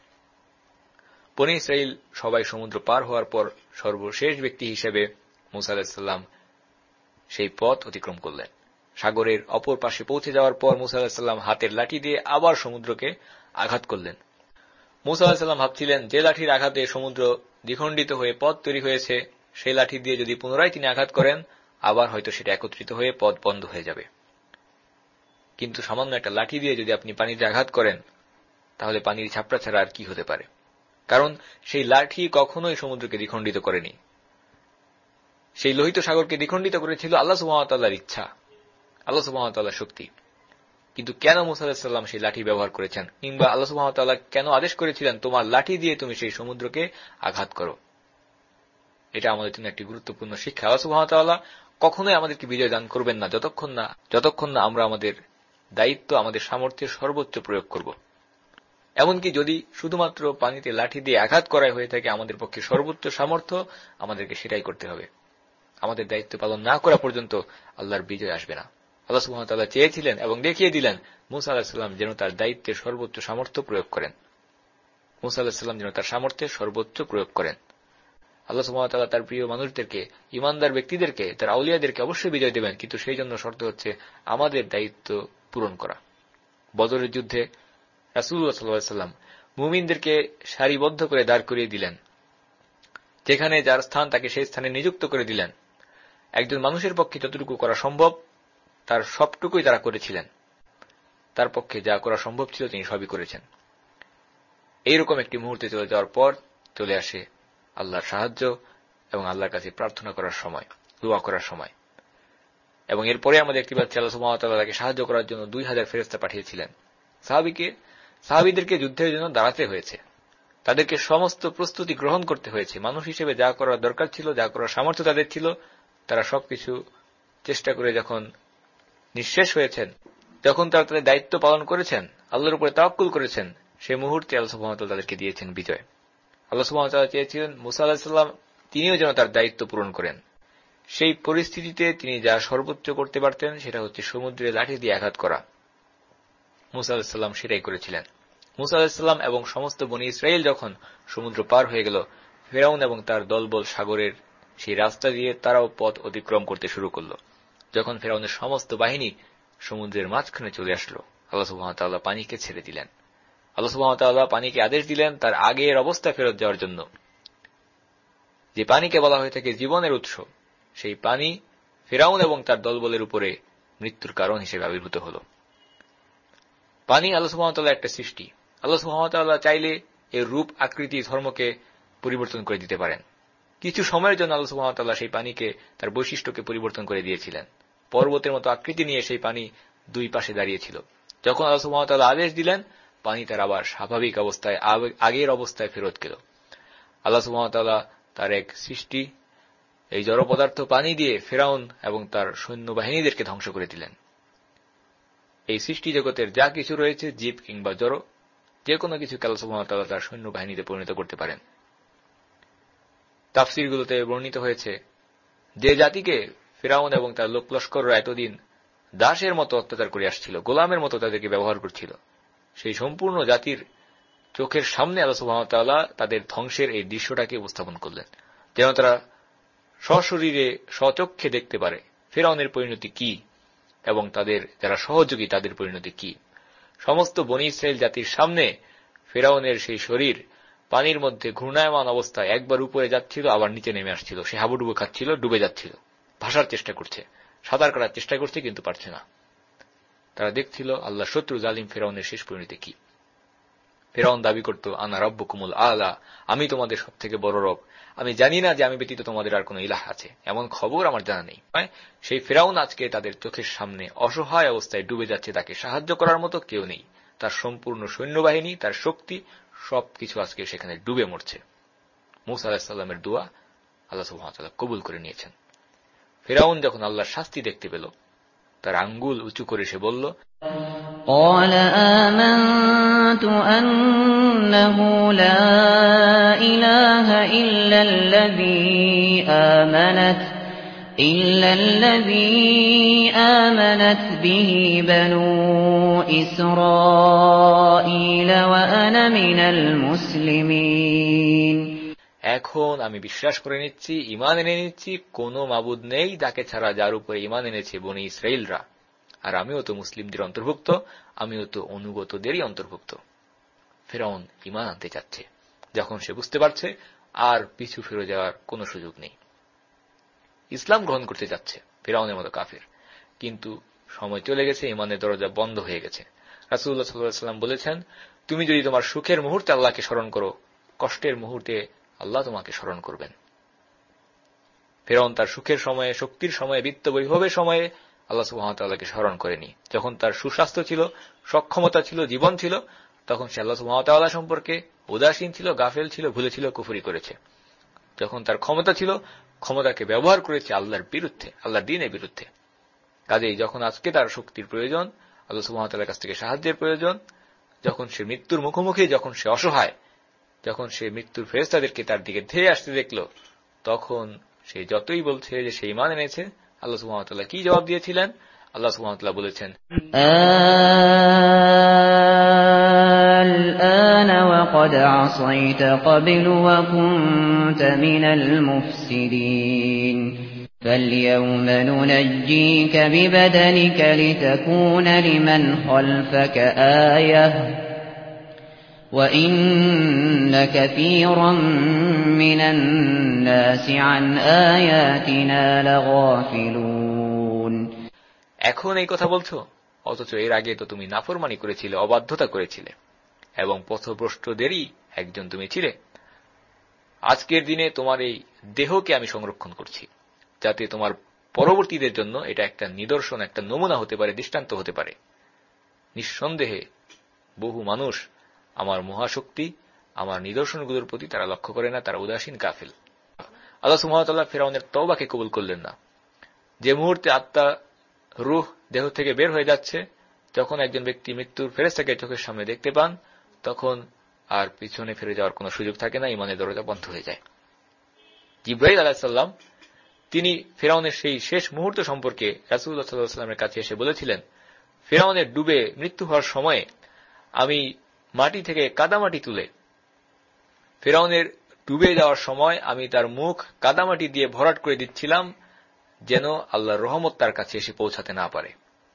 বনী ইসরাইল সবাই সমুদ্র পার হওয়ার পর সর্বশেষ ব্যক্তি হিসেবে মূসা আলাইহিস সালাম সেই পথ অতিক্রম করলেন। সাগরের অপর পাশে পৌঁছে যাওয়ার পর মূসা আলাইহিস সালাম হাতের লাঠি দিয়ে আবার সমুদ্রকে আঘাত করলেন। মূসা আলাইহিস সালাম ভাবছিলেন, যে লাঠির আঘাতে সমুদ্র দ্বিখণ্ডিত হয়ে পথ তৈরি হয়েছে, সেই লাঠি দিয়ে যদি পুনরায় তিনি আঘাত করেন, আবার হয়তো সেটা একত্রিত হয়ে পথ বন্ধ হয়ে যাবে। কিন্তু সামান্য একটা লাঠি দিয়ে যদি আপনি পানিতে আঘাত করেন, তাহলে পানির ছাপড়া ছাড়া আর কি হতে পারে? কারণ সেই লাঠি কখনোই সমুদ্রকে দ্বিখণ্ডিত করেনি। সেই লোহিত সাগরকে দ্বিখণ্ডিত করেছিল আল্লাহ সুবহানাহু ওয়া তাআলার ইচ্ছা, আল্লাহ সুবহানাহু ওয়া তাআলার শক্তি। কিন্তু কেন মূসা আলাইহিস সালাম সেই লাঠি ব্যবহার করেছেন, কিংবা আল্লাহ সুবহানাহু ওয়া তাআলা কেন আদেশ করেছিলেন তোমার লাঠি দিয়ে তুমি সেই সমুদ্রকে আঘাত করো? এটা আমাদের জন্য একটি গুরুত্বপূর্ণ শিক্ষা। আল্লাহ সুবহানাহু ওয়া তাআলা কখনোই আমাদেরকে বিজয় দান করবেন না যতক্ষণ না আমরা আমাদের দায়িত্ব, আমাদের সামর্থ্যের সর্বোচ্চ প্রয়োগ করব। এমনকি যদি শুধুমাত্র পানিতে লাঠি দিয়ে আঘাত করাই হয়ে থাকে, আমাদের পক্ষে সর্বোচ্চ সামর্থ্য, আমাদেরকে সেটাই করতে হবে। আমাদের দায়িত্ব পালন না করা পর্যন্ত আল্লাহর বিজয় আসবে না। আল্লাহ সুবহানাহু ওয়া তাআলা চেয়েছিলেন এবং দেখিয়ে দিলেন মূসা আলাইহিস সালাম যেন তার দায়িত্বের সর্বোচ্চ সামর্থ্য প্রয়োগ করেন। মূসা আলাইহিস সালাম যেন তার সামর্থ্যের সর্বোচ্চ প্রয়োগ করেন। আল্লাহ সুবহানাহু ওয়া তাআলা তার প্রিয় মানুষদেরকে, ঈমানদার ব্যক্তিদেরকে, তার আউলিয়াদেরকে অবশ্যই বিজয় দেবেন, কিন্তু সেই জন্য শর্ত হচ্ছে আমাদের দায়িত্ব পূরণ করা। বদরের যুদ্ধে রাসূলুল্লাহ সাল্লাল্লাহু আলাইহি ওয়াসাল্লাম মুমিনদেরকে সারিবদ্ধ করে দাঁড় করিয়ে দিলেন। যেখানে যার স্থান তাকে সেই স্থানে নিযুক্ত করে দিলেন। একজন মানুষের পক্ষে যতটুকু করা সম্ভব তার সবটুকুই তারা করেছিলেন। তার পক্ষে যা করা সম্ভব ছিল তিনি সবই করেছেন। এইরকম একটি মুহূর্তে চলে যাওয়ার পর চলে আসে আল্লাহর সাহায্য এবং আল্লাহর কাছে প্রার্থনা করার সময়, দোয়া করার সময়। এবং এরপরে আমরা দেখতে পাচ্ছি আল্লাহ সুবহানাহু ওয়া তাআলা তাকে সাহায্য করার জন্য 2000 ফেরেশতা পাঠিয়েছিলেন। সাহাবীদেরকে যুদ্ধের জন্য দাঁড়াতে হয়েছে, তাদেরকে সমস্ত প্রস্তুতি গ্রহণ করতে হয়েছে। মানুষ হিসেবে যা করার দরকার ছিল, যা করার সামর্থ্য তাদের ছিল, তারা সবকিছু চেষ্টা করে যখন নিঃশেষ হয়েছেন, যখন তারা তাদের দায়িত্ব পালন করেছেন, আল্লাহর উপরে তাওয়াক্কুল করেছেন, সেই মুহূর্তে আল্লাহ সুবহানাহু ওয়া তাআলা তাদেরকে দিয়েছেন বিজয়। আল্লাহ সুবহানাহু ওয়া তাআলা চেয়েছিলেন মূসা আলাইহিস সালাম তিনিও যেন তার দায়িত্ব পূরণ করেন। সেই পরিস্থিতিতে তিনি যা সর্বোচ্চ করতে পারতেন সেটা হচ্ছে সমুদ্রে লাঠি দিয়ে আঘাত করা। মূসা আলাইহিস সালাম সেটাই করেছিলেন। মুসা আলাইহিস সালাম এবং সমস্ত বনী ইসরাইল যখন সমুদ্র পার হয়ে গেল, ফিরআউন এবং তার দলবল সাগরের সেই রাস্তা দিয়ে তারাও পথ অতিক্রম করতে শুরু করল। যখন ফিরআউনের সমস্ত বাহিনী সমুদ্রের মাঝখানে চলে আসলো, আল্লাহ সুবহানাহু ওয়া তাআলা পানিকে ছেড়ে দিলেন। আল্লাহ সুবহানাহু ওয়া তাআলা পানিকে আদেশ দিলেন তার আগের অবস্থা ফেরত যাওয়ার জন্য। যে পানিকে বলা হয়ে থাকে জীবনের উৎস, সেই পানি ফিরআউন এবং তার দলবলের উপরে মৃত্যুর কারণ হিসেবে আবির্ভূত হল। পানি আল্লাহ সুবহানাহু ওয়া তাআলার একটা সৃষ্টি। আল্লাহ সুবহানাহু ওয়া তাআলা চাইলে এর রূপ, আকৃতি, ধর্মকে পরিবর্তন করে দিতে পারেন। কিছু সময়ের জন্য আল্লাহ সুবহানাহু ওয়া তাআলা সেই পানিকে, তার বৈশিষ্ট্যকে পরিবর্তন করে দিয়েছিলেন। পর্বতের মতো আকৃতি নিয়ে সেই পানি দুই পাশে দাঁড়িয়েছিল। যখন আল্লাহ সুবহানাহু ওয়া তাআলা আদেশ দিলেন, পানি তার আবার স্বাভাবিক অবস্থায়, আগের অবস্থায় ফেরত গেল। আল্লাহ সুবহানাহু ওয়া তাআলা তার এক সৃষ্টি, এই জড় পদার্থ পানি দিয়ে ফিরআউন এবং তার সৈন্যবাহিনীদেরকে ধ্বংস করে দিলেন। এই সৃষ্টি জগতের যা কিছু রয়েছে, জীব কিংবা জড়, যে কোনো কিছুকে আল্লাহ সুবহানাহু ওয়া তাআলা তার সৈন্যবাহিনীতে পরিণত করতে পারেন। তাফসীরগুলোতে বর্ণিত হয়েছে, যে জাতিকে ফিরআউন এবং তার লোকলস্কররা এতদিন দাসের মতো অত্যাচার করে আসছিল, গোলামের মতো তাদেরকে ব্যবহার করছিল, সেই সম্পূর্ণ জাতির চোখের সামনে আল্লাহ সুবহানাহু ওয়া তাআলা তাদের ধ্বংসের এই দৃশ্যটাকে উপস্থাপন করলেন, যেন তারা সশরীরে স্বচক্ষে দেখতে পারে ফিরআউনের পরিণতি কি এবং তাদের যারা সহযোগী তাদের পরিণতি কি। সমস্ত বনী ইসরাইল জাতির সামনে ফিরআউনের সেই শরীর পানির মধ্যে ঘূর্ণায়মান অবস্থায় একবার উপরে যাচ্ছিল, আবার নিচে নেমে আসছিল। সে হাবুডুবু খাচ্ছিল, ডুবে যাচ্ছিল, ভাসার চেষ্টা করছে, সাঁতার কাটার চেষ্টা করছে, কিন্তু পারছে না। তারা দেখছিল আল্লাহর শত্রু জালিম ফিরআউনের শেষ পরিণতি কি। ফিরআউন দাবি করত, আনা রাব্বুকুমুল আলা, আমি তোমাদের সবথেকে বড় রব, আমি জানি না যে আমি ব্যতীত তোমাদের আর কোন ইলাহ আছে, এমন খবর আমার জানা নেই। সেই ফিরআউন আজকে তাদের চোখের সামনে অসহায় অবস্থায় ডুবে যাচ্ছে, তাকে সাহায্য করার মতো কেউ নেই। তার সম্পূর্ণ সৈন্যবাহিনী, তার শক্তি, সবকিছু আজকে সেখানে ডুবে মরছে। মূসা আলাইহিস সালামের দোয়া আল্লাহ সুবহানাহু ওয়া তাআলা কবুল করে নিয়েছেন। ফিরআউন যখন আল্লাহর শাস্তি দেখতে পেল, তার আঙ্গুল উঁচু করে সে বলল, قال آمنت أنه لا إله إلا الذي آمنت به بنو إسرائيل وأنا من المسلمين। এখন আমি বিশ্বাস করে নিচ্ছি, ঈমান এনে নিচ্ছি, কোন মাবুদ নেই তাকে ছাড়া যার উপরে ঈমান এনেছে বনী ইসরাইলরা, আর আমিও তো মুসলিমদের অন্তর্ভুক্ত, আমিও তো অনুগতদেরই অন্তর্ভুক্ত। ফিরআউন ঈমান আনতে চাচ্ছে, যখন সে বুঝতে পারছে আর পিছু ফিরে যাওয়ার কোনো সুযোগ নেই। ইসলাম গ্রহণ করতে যাচ্ছে ফিরআউনের মতো কাফির, কিন্তু সময় চলে গেছে, ঈমানের দরজা বন্ধ হয়ে গেছে। রাসূলুল্লাহ সাল্লাল্লাহু আলাইহি ওয়াসাল্লাম বলেছেন, তুমি যদি তোমার সুখের মুহূর্তে আল্লাহকে স্মরণ করো, কষ্টের মুহূর্তে আল্লাহ তোমাকে স্মরণ করবেন। ফিরআউন তার সুখের সময়ে, শক্তির সময়ে, বিত্ত বৈভবের সময়ে আল্লাহ সুবহানাহু ওয়া তাআলাকে স্মরণ করেনি। যখন তার সুস্বাস্থ্য ছিল, সক্ষমতা ছিল, জীবন ছিল, তখন সে আল্লাহ সুবহানাহু ওয়া তাআলা সম্পর্কে উদাসীন ছিল, গাফেল ছিল, ভুলে ছিল, কুফরি করেছে। যখন তার ক্ষমতা ছিল, ক্ষমতাকে ব্যবহার করেছে আল্লাহর বিরুদ্ধে, আল্লাহর দ্বীনের বিরুদ্ধে। কাজেই যখন আজকে তার শক্তির প্রয়োজন, আল্লাহ সুবহানাহু ওয়া তাআলার কাছ থেকে সাহায্যের প্রয়োজন, যখন সে মৃত্যুর মুখোমুখি, যখন সে অসহায়, যখন সে মৃত্যুর ফেরেশতাদেরকে তার দিকে ধেয়ে আসতে দেখল, তখন সে যতই বলছে যে সে ঈমান এনেছে, আল্লাহ সুবহানাহু ওয়া তাআলা কি জবাব দিয়েছিলেন? আল্লাহ সুবহানাহু ওয়া তাআলা বলেছেন, الآن وقد عصيت قبل وكنت من المفسدين فاليوم ننجيك ببدنك لتكون لمن خلفك آية وإن كثيرا من الناس عن آياتنا لغافلون। এখন এই কথা বলছো, অথচ এর আগে তো তুমি নাফরমানি করেছিলে, অবাধ্যতা করেছিলে এবং পথভ্রষ্টদেরই একজন তুমি ছিলে। আজকের দিনে তোমার এই দেহকে আমি সংরক্ষণ করছি, যাতে তোমার পরবর্তীদের জন্য এটা একটা নিদর্শন, একটা নমুনা হতে পারে, দৃষ্টান্ত হতে পারে। নিঃসন্দেহে বহু মানুষ আমার মহাশক্তি, আমার নিদর্শনগুলোর প্রতি তারা লক্ষ্য করে না, তারা উদাসীন, গাফিল। আল্লাহ সুবহানাহু ওয়া তাআলা ফিরআউনের তওবাকে কবুল করলেন না। যে মুহূর্তে আত্মা, রূহ দেহ থেকে বের হয়ে যাচ্ছে, যখন একজন ব্যক্তি মৃত্যুর ফেরেশতাকে চোখের সামনে দেখতে পান, তখন আর পিছনে ফিরে যাওয়ার কোনো সুযোগ থাকে না, ঈমানের দরজা বন্ধ হয়ে যায়। জিবরাইল আলাইহিস সালাম তিনি ফিরআউনের সেই শেষ মুহূর্ত সম্পর্কে রাসূলুল্লাহ সাল্লাল্লাহু আলাইহি ওয়াসাল্লামের কাছে এসে বলেছিলেন, ফিরআউনের ডুবে মৃত্যু হওয়ার সময়ে আমি মাটি থেকে কাদামাটি তুলে ফিরআউনের ডুবে যাওয়ার সময় আমি তার মুখ কাদামাটি দিয়ে ভরাট করে দিচ্ছিলাম যেন আল্লাহর রহমত তার কাছে এসে পৌঁছাতে না পারে।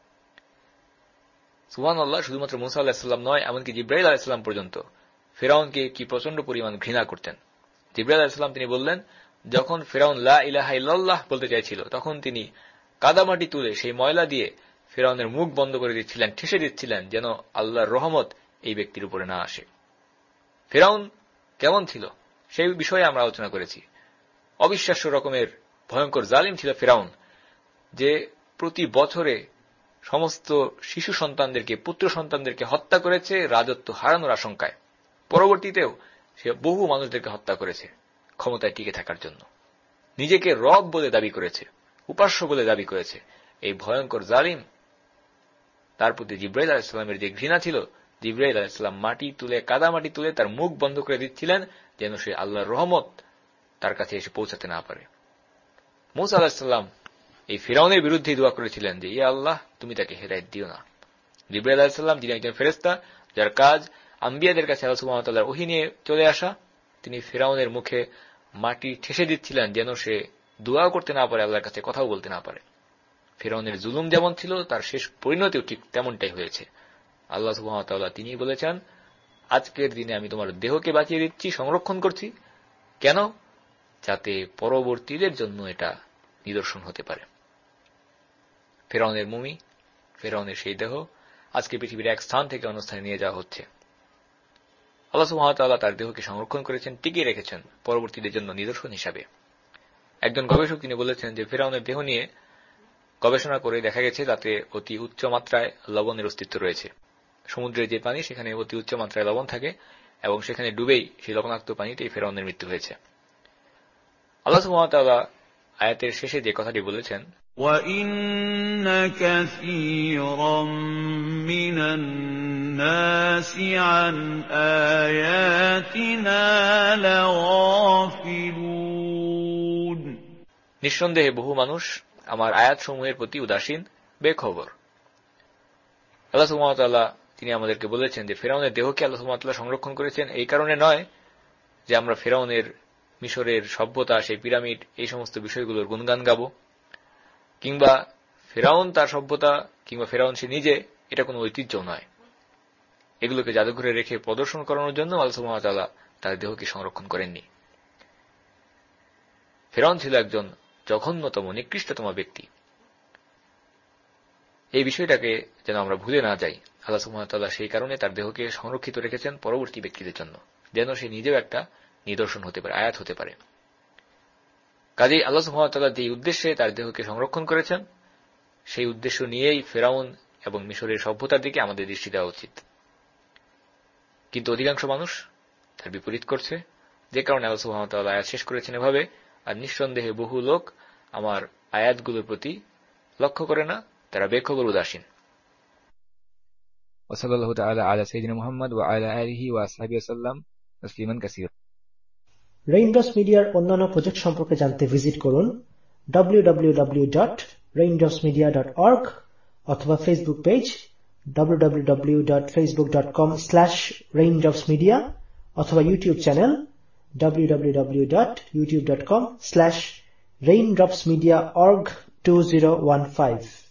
সুবহানাল্লাহ। শুধুমাত্র মুসা আলাইহিস সালাম নয়, এমনকি জিবরাইল আলাইহিস সালাম পর্যন্ত ফিরআউনকে কি প্রচন্ড পরিমাণ ঘৃণা করতেন। জিবরাইল আলাইহিস সালাম তিনি বললেন, যখন ফিরআউন লা ইলাহা ইল্লাল্লাহ বলতে চাইছিল তখন তিনি কাদামাটি তুলে সেই ময়লা দিয়ে ফিরআউনের মুখ বন্ধ করে দিচ্ছিলেন, ঠেসে দিচ্ছিলেন যেন আল্লাহর রহমত এই ব্যক্তির উপরে না আসে। ফিরআউন কেমন ছিল সেই বিষয়ে আমরা আলোচনা করেছি। অবিশ্বাস্য রকমের ভয়ঙ্কর জালিম ছিল ফিরআউন, যে প্রতি বছরে সমস্ত শিশু সন্তানদেরকে, পুত্র সন্তানদেরকে হত্যা করেছে রাজত্ব হারানোর আশঙ্কায়। পরবর্তীতেও সে বহু মানুষদেরকে হত্যা করেছে ক্ষমতায় টিকে থাকার জন্য। নিজেকে রব বলে দাবি করেছে, উপাস্য বলে দাবি করেছে। এই ভয়ঙ্কর জালিম, তার প্রতি জিবরাইল আলাইহিস সালামের যে ঘৃণা ছিল, জিবরাইল আলাইহিস সালাম মাটি তুলে, কাদামাটি তুলে তার মুখ বন্ধ করে দিচ্ছিলেন যেন সে আল্লাহর রহমত তার কাছে এসে পৌঁছাতে না পারে। মুসা আলাইহিস সালাম এই ফিরআউনের বিরুদ্ধে দোয়া করেছিলেন যে, ইয়া আল্লাহ, তুমি তাকে হেদায়েত দিও না। জিবরাইল আলাইহিস সালাম, যিনি একজন ফেরেশতা, যার কাজ আম্বিয়াদের কাছে আল্লাহ সুবহানাহু ওয়া তাআলার ওহী নিয়ে চলে আসা, তিনি ফিরআউনের মুখে মাটি ঠেসে দিচ্ছিলেন যেন সে দোয়া করতে না পারে, আল্লাহর কাছে কথাও বলতে না পারে। ফিরআউনের জুলুম যেমন ছিল, তার শেষ পরিণতিও ঠিক তেমনটাই হয়েছে। আল্লাহ সুবহানাহু ওয়া তাআলা তিনি বলেছেন, আজকের দিনে আমি তোমার দেহকে বাঁচিয়ে দিচ্ছি, সংরক্ষণ করছি। কেন? যাতে পরবর্তীদের জন্য এটা নিদর্শন হতে পারে। ফিরআউনের মুমি, ফিরআউনের সেই দেহ আজকে পৃথিবীর এক স্থান থেকে অন্য স্থানে নিয়ে যাওয়া হচ্ছে। আল্লাহ সুবহানাহু ওয়া তাআলা তার দেহকে সংরক্ষণ করেছেন, টিকিয়ে রেখেছেন পরবর্তীদের জন্য নিদর্শন হিসাবে। একজন গবেষক তিনি বলেছেন যে ফিরআউনের দেহ নিয়ে গবেষণা করে দেখা গেছে তাতে অতি উচ্চ মাত্রায় লবণের অস্তিত্ব রয়েছে। সমুদ্রের যে পানি, সেখানে অতি উচ্চ মাত্রায় লবণ থাকে এবং সেখানে ডুবেই সেই লবণাক্ত পানিতেই ফিরআউনের মৃত্যু হয়েছে। আল্লাহ সুবহানাহু ওয়া তাআলা আয়াতের শেষে যে কথাটি বলেছেন, وَإِنَّ كَثِيرًا مِّنَ النَّاسِ عَنْ آيَاتِنَا لَغَافِلُونَ। নিঃসন্দেহে বহু মানুষ আমার আয়াতসমূহের প্রতি উদাসীন, বেখবর। আল্লাহ সুবহানাহু ওয়া তাআলা তিনি আমাদেরকে বলেছেন যে ফিরআউনের দেহকে আল্লাহ সুবহানাহু ওয়া তাআলা সংরক্ষণ করেছেন এই কারণে নয় যে আমরা ফিরআউনের, মিশরের সভ্যতা, সেই পিরামিড, এই সমস্ত বিষয়গুলোর গুণগান গাব, কিংবা ফিরআউন তার সভ্যতা, কিংবা ফিরআউন সে নিজে, এটা কোনো ঐতিহ্য নয়। এগুলোকে জাদুঘরে রেখে প্রদর্শন করানোর জন্য আল্লাহ সুবহানাহু ওয়া তাআলা তার দেহকে সংরক্ষণ করেননি। ফিরআউন ছিল একজন জঘন্যতম, নিকৃষ্টতম ব্যক্তি। এই বিষয়টাকে যেন আমরা ভুলে না যাই। আল্লাহ সুবহানাহু ওয়া তাআলা সেই কারণে তার দেহকে সংরক্ষিত রেখেছেন পরবর্তী ব্যক্তিদের জন্য, যেন সে নিজেও একটা নিদর্শন হতে পারে, আয়াত হতে পারে। কাজেই আল্লাহ সুবহানাহু ওয়া তাআলা যে উদ্দেশ্যে তার দেহকে সংরক্ষণ করেছেন, সেই উদ্দেশ্য নিয়েই ফিরআউন এবং মিশরের সভ্যতার দিকে আমাদের দৃষ্টি দেওয়া উচিত। কিন্তু অধিকাংশ মানুষ তার বিপরীত করছে, যে কারণে আল্লাহ সুবহানাহু ওয়া তাআলা আয়াত শেষ করেছেন এভাবে, আর নিঃসন্দেহে বহু লোক আমার আয়াতগুলোর প্রতি লক্ষ্য করে না, তারা বেখবর, উদাসীন। ওয়াসাল্লাল্লাহু তাআলা আলা সাইয়্যিদিনা মুহাম্মদ ওয়া আলা আলিহি ওয়া আসহাবিহি ওয়াসাল্লাম তাসলিমান কাসীরা। রেইনড্রপস মিডিয়ার অন্যান্য প্রজেক্ট সম্পর্কে জানতে ভিজিট করুন www.raindropsmedia.org অথবা ফেসবুক পেজ www.facebook.com/raindropsmedia অথবা ইউটিউব চ্যানেল www.youtube.com/raindropsmediaorg2015